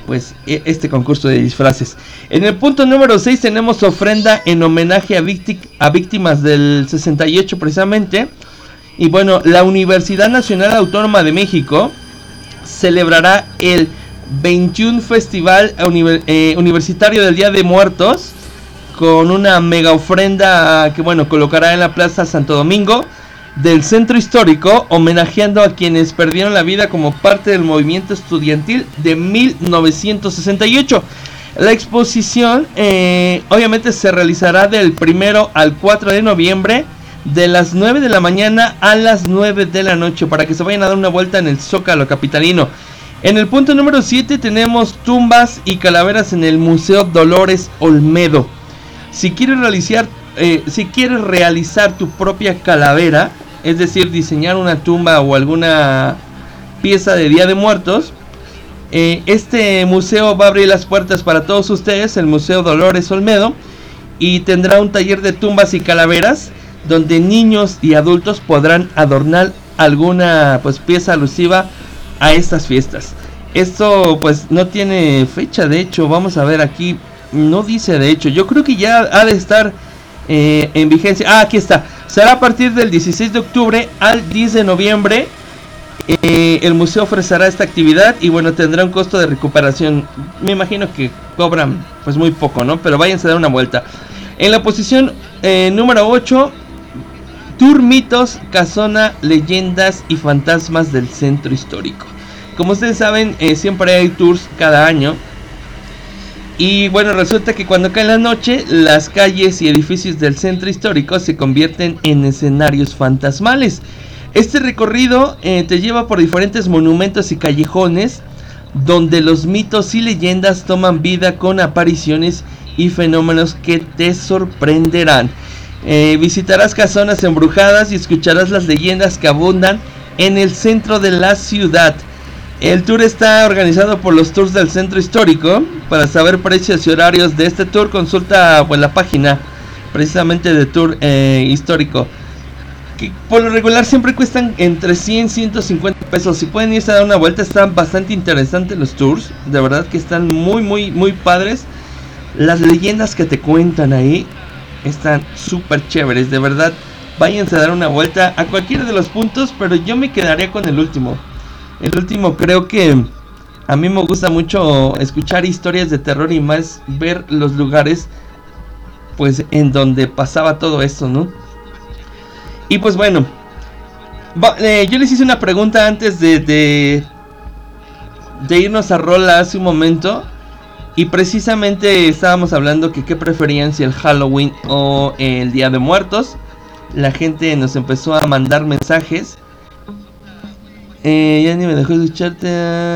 pues este concurso de disfraces. En el punto número seis tenemos ofrenda en homenaje a, vícti- a víctimas del sesenta y ocho precisamente. Y bueno, la Universidad Nacional Autónoma de México celebrará el veintiuno Festival Univer- eh, Universitario del Día de Muertos con una mega ofrenda que bueno, colocará en la Plaza Santo Domingo del Centro Histórico, homenajeando a quienes perdieron la vida como parte del movimiento estudiantil de mil novecientos sesenta y ocho. La exposición eh, obviamente se realizará del primero al cuatro de noviembre, de las nueve de la mañana a las nueve de la noche, para que se vayan a dar una vuelta en el Zócalo capitalino. En el punto número siete tenemos tumbas y calaveras en el Museo Dolores Olmedo. Si quieres realizar, eh, si quieres realizar tu propia calavera, es decir, diseñar una tumba o alguna pieza de Día de Muertos, eh, este museo va a abrir las puertas para todos ustedes, el Museo Dolores Olmedo, y tendrá un taller de tumbas y calaveras donde niños y adultos podrán adornar alguna pues pieza alusiva a estas fiestas. Esto pues no tiene fecha, de hecho, vamos a ver aquí, no dice de hecho, yo creo que ya ha de estar eh, en vigencia. Ah, aquí está. Será a partir del dieciséis de octubre al diez de noviembre. Eh, el museo ofrecerá esta actividad y bueno, tendrá un costo de recuperación. Me imagino que cobran pues muy poco, ¿no? Pero váyanse a dar una vuelta. En la posición eh, número ocho, Tour Mitos, Casona, Leyendas y Fantasmas del Centro Histórico. Como ustedes saben, eh, siempre hay tours cada año. Y bueno, resulta que cuando cae la noche, las calles y edificios del centro histórico se convierten en escenarios fantasmales. Este recorrido eh, te lleva por diferentes monumentos y callejones, donde los mitos y leyendas toman vida con apariciones y fenómenos que te sorprenderán. Eh, visitarás casonas embrujadas y escucharás las leyendas que abundan en el centro de la ciudad. El tour está organizado por los tours del centro histórico. Para saber precios y horarios de este tour, consulta pues, la página precisamente de tour eh, histórico, que por lo regular siempre cuestan entre cien y ciento cincuenta pesos. Si pueden irse a dar una vuelta, están bastante interesantes los tours. De verdad que están muy muy muy padres. Las leyendas que te cuentan ahí están súper chéveres. De verdad, váyanse a dar una vuelta a cualquiera de los puntos, pero yo me quedaría con el último. El último creo que a mí me gusta mucho escuchar historias de terror y más ver los lugares pues en donde pasaba todo esto, ¿no? Y pues bueno, va, eh, yo les hice una pregunta antes de, de, de irnos a rola hace un momento. Y precisamente estábamos hablando que qué preferían, si el Halloween o el Día de Muertos. La gente nos empezó a mandar mensajes. Eh, ya ni me dejó escucharte.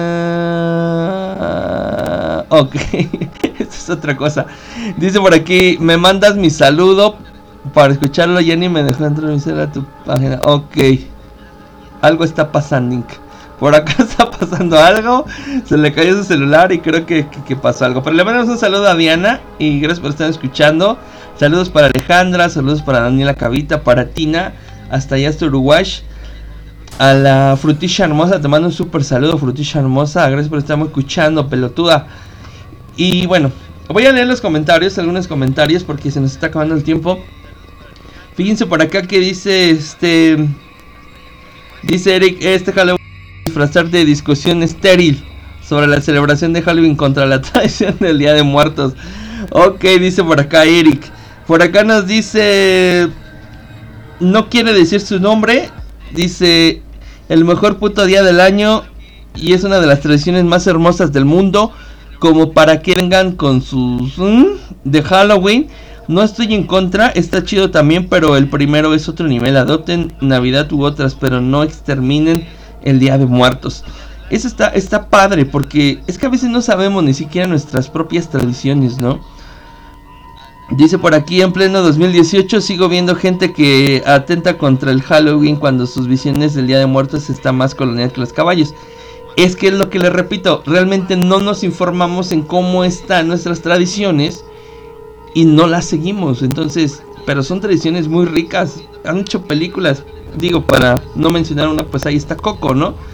Ok, esto es otra cosa. Dice por aquí, me mandas mi saludo para escucharlo. Ya ni me dejó entrar a tu página. Ok, algo está pasando. Por acá está pasando algo. Se le cayó su celular y creo que, que, que pasó algo. Pero le mandamos un saludo a Diana y gracias por estar escuchando. Saludos para Alejandra, saludos para Daniela Cavita, para Tina, hasta allá hasta Uruguay. A la Frutilla Hermosa, te mando un súper saludo, Frutilla Hermosa. Gracias por estarme escuchando, pelotuda. Y bueno, voy a leer los comentarios, algunos comentarios, porque se nos está acabando el tiempo. Fíjense por acá que dice este... Dice Eric, este Halloween disfrazar de discusión estéril sobre la celebración de Halloween contra la tradición del Día de Muertos. Ok, dice por acá Eric. Por acá nos dice... No quiere decir su nombre. Dice... El mejor puto día del año y es una de las tradiciones más hermosas del mundo, como para que vengan con sus mmm, de Halloween. No estoy en contra, está chido también, pero el primero es otro nivel. Adopten Navidad u otras, pero no exterminen el Día de Muertos. Eso está, está padre, porque es que a veces no sabemos ni siquiera nuestras propias tradiciones, ¿no? Dice por aquí, en pleno dos mil dieciocho sigo viendo gente que atenta contra el Halloween cuando sus visiones del Día de Muertos está más colonial que los caballos. Es que es lo que les repito, realmente no nos informamos en cómo están nuestras tradiciones y no las seguimos. Entonces, pero son tradiciones muy ricas. Han hecho películas, digo, para no mencionar una, pues ahí está Coco, ¿no?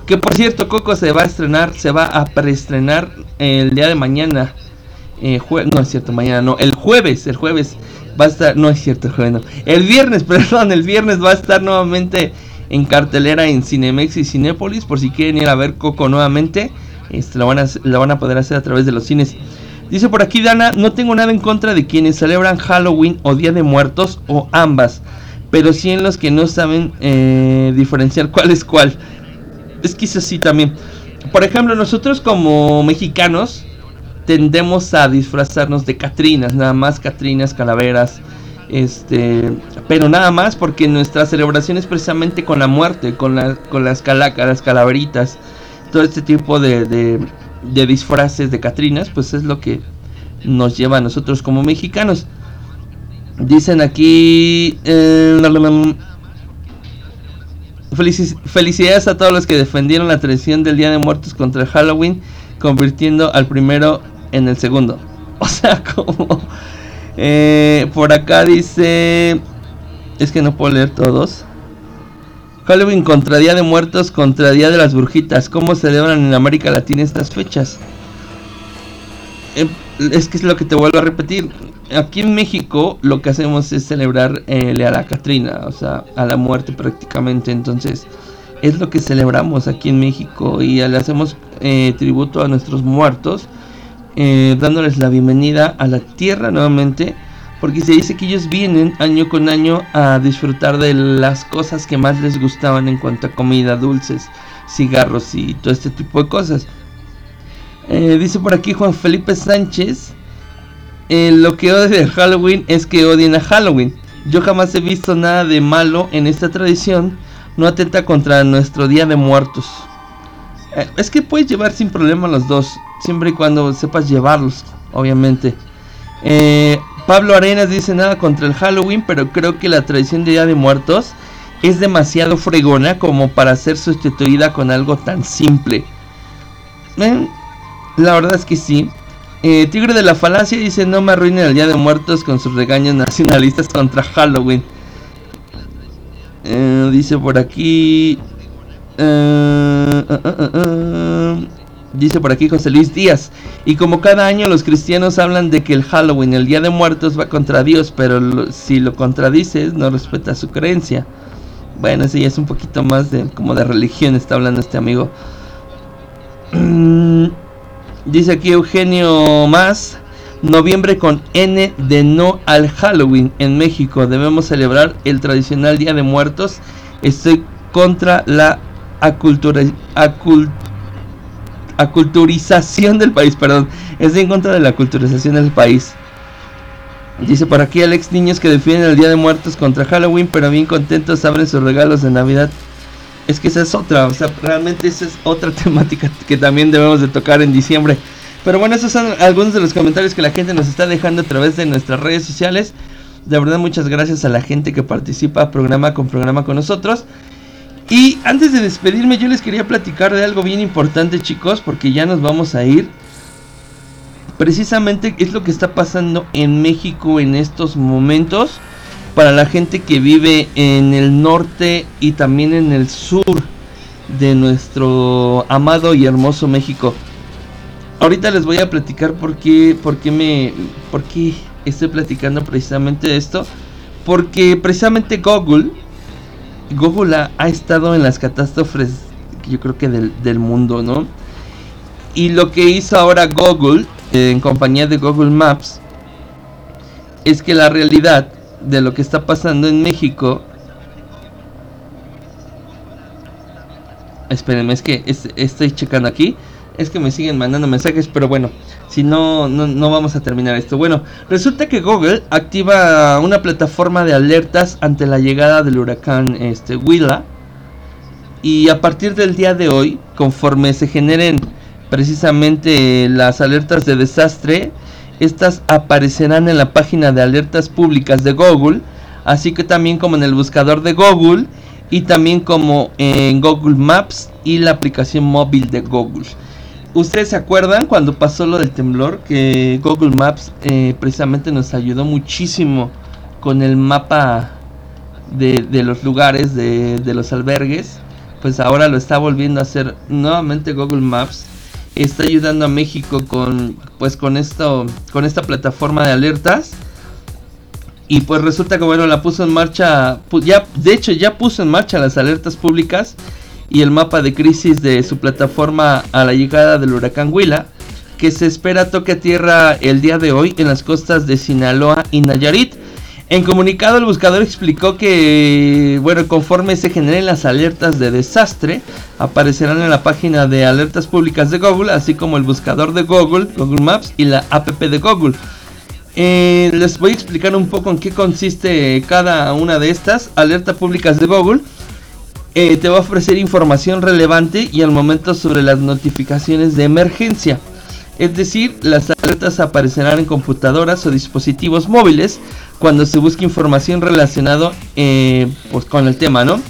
Que por cierto, Coco se va a estrenar, se va a preestrenar el día de mañana. Eh, jue- no es cierto, mañana no, el jueves, el jueves va a estar, no es cierto, el jueves no, el viernes, perdón, el viernes va a estar nuevamente en cartelera en Cinemex y Cinépolis, por si quieren ir a ver Coco nuevamente, este, lo van a, lo van a poder hacer a través de los cines. Dice por aquí Dana, no tengo nada en contra de quienes celebran Halloween o Día de Muertos o ambas, pero sí en los que no saben eh, diferenciar cuál es cuál. Es que eso sí también. Por ejemplo, nosotros como mexicanos tendemos a disfrazarnos de catrinas, nada más catrinas, calaveras, este, pero nada más porque nuestra celebración es precisamente con la muerte, con, la, con las calacas, las calaveritas, todo este tipo de, de, de disfraces de catrinas, pues es lo que nos lleva a nosotros como mexicanos. Dicen aquí, eh, felici- felicidades a todos los que defendieron la tradición del Día de Muertos contra el Halloween, convirtiendo al primero en el segundo. O sea, como eh, por acá dice, es que no puedo leer todos. Halloween contra Día de Muertos contra Día de las Brujitas. ¿Cómo celebran en América Latina estas fechas? Eh, es que es lo que te vuelvo a repetir. Aquí en México lo que hacemos es celebrar eh, a la Catrina, o sea, a la muerte prácticamente. Entonces es lo que celebramos aquí en México y le hacemos eh, tributo a nuestros muertos, eh, dándoles la bienvenida a la tierra nuevamente, porque se dice que ellos vienen año con año a disfrutar de las cosas que más les gustaban en cuanto a comida, dulces, cigarros y todo este tipo de cosas. Eh, dice por aquí Juan Felipe Sánchez, eh, lo que odio de Halloween es que odien a Halloween. Yo jamás he visto nada de malo en esta tradición, no atenta contra nuestro Día de Muertos. Eh, es que puedes llevar sin problema los dos, siempre y cuando sepas llevarlos, obviamente. Eh, Pablo Arenas dice nada contra el Halloween, pero creo que la tradición de Día de Muertos es demasiado fregona como para ser sustituida con algo tan simple. Eh, la verdad es que sí. Eh, Tigre de la Falacia dice no me arruinen el Día de Muertos con sus regaños nacionalistas contra Halloween. Eh, dice por aquí uh, uh, uh, uh, uh, dice por aquí José Luis Díaz, y como cada año los cristianos hablan de que el Halloween, el Día de Muertos, va contra Dios, pero lo, si lo contradices no respeta su creencia. Bueno, ese ya es un poquito más de como de religión está hablando este amigo. Dice aquí Eugenio Más, noviembre con N de no al Halloween en México. Debemos celebrar el tradicional Día de Muertos. Estoy contra la acultura, acult, aculturización del país, perdón. Estoy en contra de la aculturización del país. Dice por aquí Alex, niños que defienden el Día de Muertos contra Halloween, pero bien contentos abren sus regalos de Navidad. Es que esa es otra, o sea, realmente esa es otra temática que también debemos de tocar en diciembre. Pero bueno, esos son algunos de los comentarios que la gente nos está dejando a través de nuestras redes sociales. De verdad, muchas gracias a la gente que participa programa con programa con nosotros. Y antes de despedirme, yo les quería platicar de algo bien importante, chicos, porque ya nos vamos a ir. Precisamente es lo que está pasando en México en estos momentos. Para la gente que vive en el norte y también en el sur de nuestro amado y hermoso México. Ahorita les voy a platicar por qué, por qué me, por qué estoy platicando precisamente de esto. Porque precisamente Google, Google ha, ha estado en las catástrofes, yo creo que del, del mundo, ¿no? Y lo que hizo ahora Google, eh, en compañía de Google Maps, es que la realidad de lo que está pasando en México. Espérenme, es que es, estoy checando aquí. Es que me siguen mandando mensajes, pero bueno, si no, no, no vamos a terminar esto. Bueno, resulta que Google activa una plataforma de alertas ante la llegada del huracán este, Willa. Y a partir del día de hoy, conforme se generen precisamente las alertas de desastre, estas aparecerán en la página de alertas públicas de Google, así que también como en el buscador de Google y también como en Google Maps y la aplicación móvil de Google. ¿Ustedes se acuerdan cuando pasó lo del temblor? Que Google Maps eh, precisamente nos ayudó muchísimo con el mapa de, de los lugares, de, de los albergues, pues ahora lo está volviendo a hacer nuevamente Google Maps. Está ayudando a México con pues con esto, con esta plataforma de alertas. Y pues resulta que bueno, la puso en marcha, ya de hecho ya puso en marcha las alertas públicas y el mapa de crisis de su plataforma a la llegada del huracán Huila, que se espera toque a tierra el día de hoy en las costas de Sinaloa y Nayarit. En comunicado, el buscador explicó que, bueno, conforme se generen las alertas de desastre, aparecerán en la página de alertas públicas de Google, así como el buscador de Google, Google Maps y la app de Google. Eh, les voy a explicar un poco en qué consiste cada una de estas. Alerta públicas de Google eh, te va a ofrecer información relevante y al momento sobre las notificaciones de emergencia. Es decir, las alertas aparecerán en computadoras o dispositivos móviles cuando se busque información relacionada eh, pues con el tema, ¿no?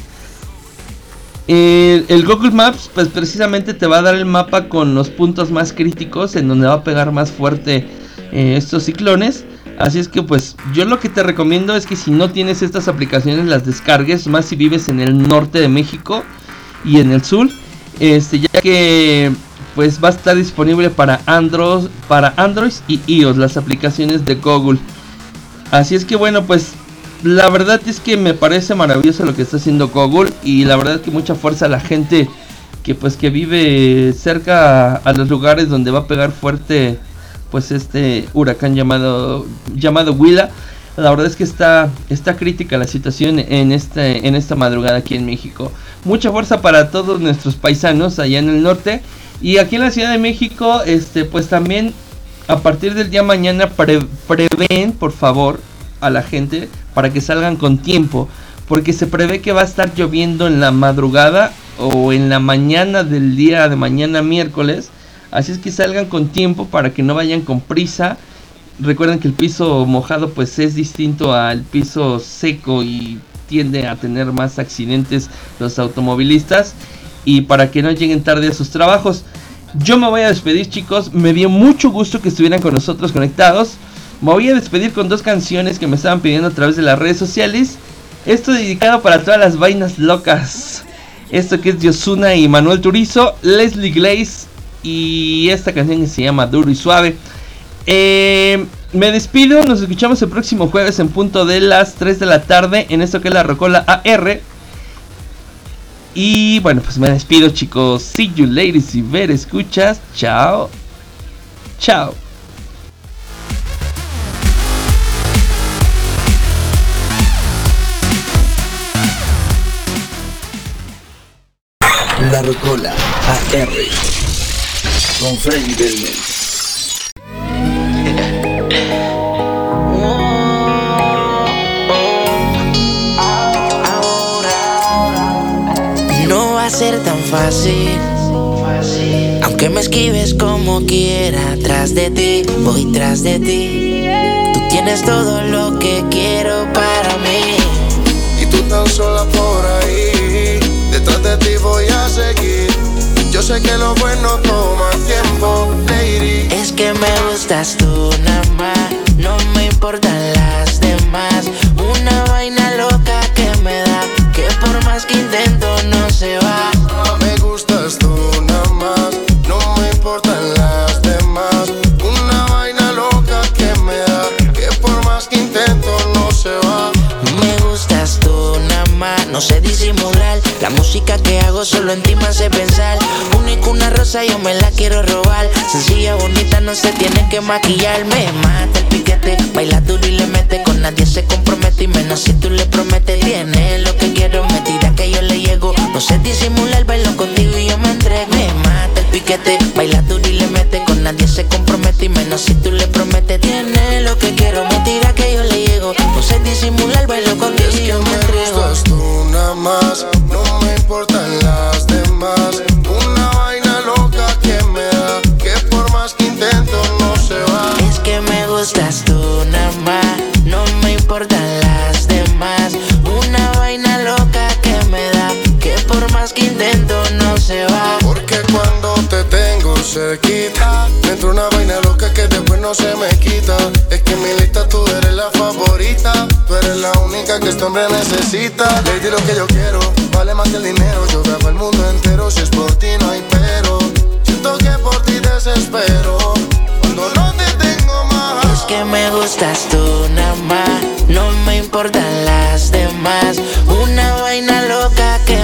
El, el Google Maps pues precisamente te va a dar el mapa con los puntos más críticos en donde va a pegar más fuerte eh, estos ciclones. Así es que pues yo lo que te recomiendo es que si no tienes estas aplicaciones las descargues, más si vives en el norte de México y en el sur, este, ya que pues va a estar disponible para Android, para Android y iOS, las aplicaciones de Google. Así es que bueno, pues la verdad es que me parece maravilloso lo que está haciendo Google, y la verdad es que mucha fuerza a la gente que pues que vive cerca a los lugares donde va a pegar fuerte pues este huracán llamado llamado Huila. La verdad es que está está crítica la situación en este en esta madrugada aquí en México. Mucha fuerza para todos nuestros paisanos allá en el norte. Y aquí en la Ciudad de México, este, pues también a partir del día mañana pre prevén, por favor, a la gente para que salgan con tiempo, porque se prevé que va a estar lloviendo en la madrugada o en la mañana del día de mañana miércoles. Así es que salgan con tiempo para que no vayan con prisa. Recuerden que el piso mojado pues es distinto al piso seco y tiende a tener más accidentes los automovilistas. Y para que no lleguen tarde a sus trabajos. Yo me voy a despedir, chicos. Me dio mucho gusto que estuvieran con nosotros conectados. Me voy a despedir con dos canciones que me estaban pidiendo a través de las redes sociales. Esto dedicado para todas las vainas locas. Esto que es de Ozuna y Manuel Turizo, Leslie Glaze. Y esta canción que se llama Duro y Suave. eh, Me despido. Nos escuchamos el próximo jueves en punto de las tres de la tarde en esto que es la Rocola A R. Y bueno, pues me despido, chicos. See you later, si ver, escuchas. Chao. Chao. La Rocola A R con Freddy Belmont. No va a ser tan fácil, aunque me esquives como quiera. Tras de ti, voy tras de ti. Tú tienes todo lo que quiero para mí. Y tú tan sola por ahí, detrás de ti voy a seguir. Yo sé que lo bueno toma tiempo, lady. Es que me gustas tú nada más, no me importan las demás. Una vaina loca que me da, que por más que intento no se va. Me gustas tú nada más, no me importan las demás. Una vaina loca que me da, que por más que intento no se va. Me gustas tú nada más, no sé disimular. La música que hago solo en ti me hace pensar. Único una rosa yo me la quiero robar. Sencilla, bonita, no se tiene que maquillar. Me mata el piquete, baila duro y le mete. Con nadie se compromete y menos si tú le prometes. Tiene lo que quiero, me tira que yo le llego. No sé disimular, bailo contigo y yo me entrego. Me mata el piquete, baila duro y le mete. Con nadie se compromete y menos si tú le prometes. Tiene lo que quiero, me tira que yo le llego. No sé disimular, bailo contigo y yo me entrego. Me gustas tú nada más, no me importan las demás. Una vaina loca que me da, que por más que intento no se va. Es que me gustas tú nada más, no me importan las demás. Una vaina loca que me da, que por más que intento no se va. Porque cuando te tengo cerquita, me entra una vaina loca que después no se me quita. Es que en mi lista tú eres la favorita, tú eres la única que este hombre necesita. Lady, lo que yo quiero vale más que el dinero. Yo grabo el mundo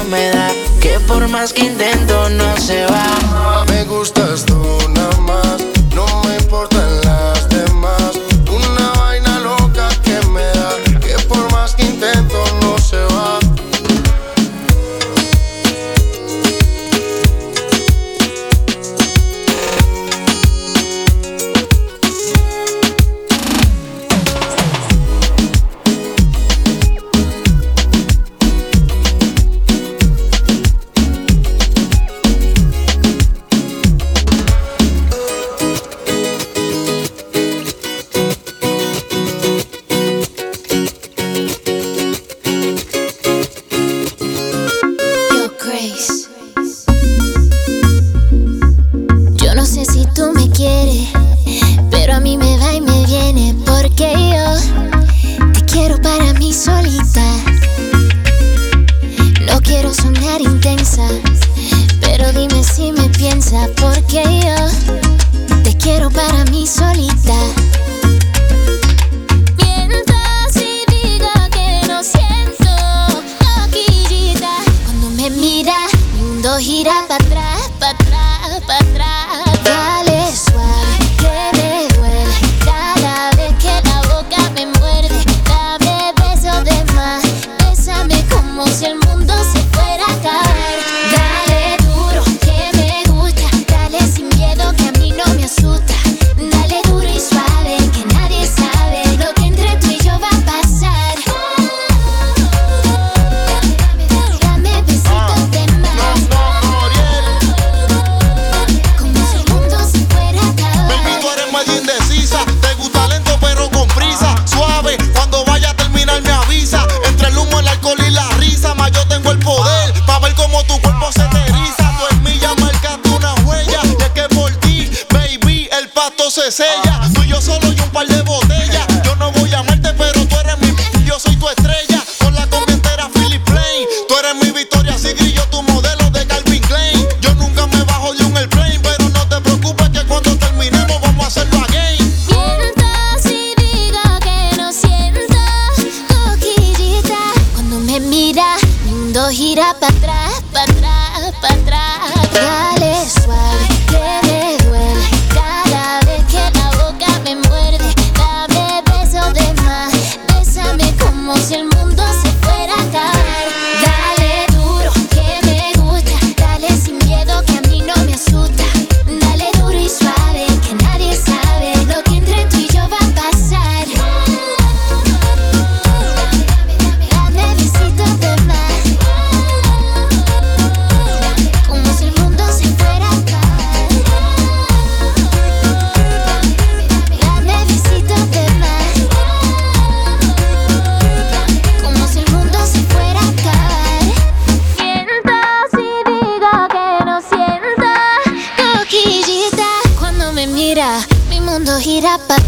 me da, que por más que intento no se va. Me gustas tú nada más, no me importan las demás. Una vaina loca que me da, que por más que intento no se va. gira pa'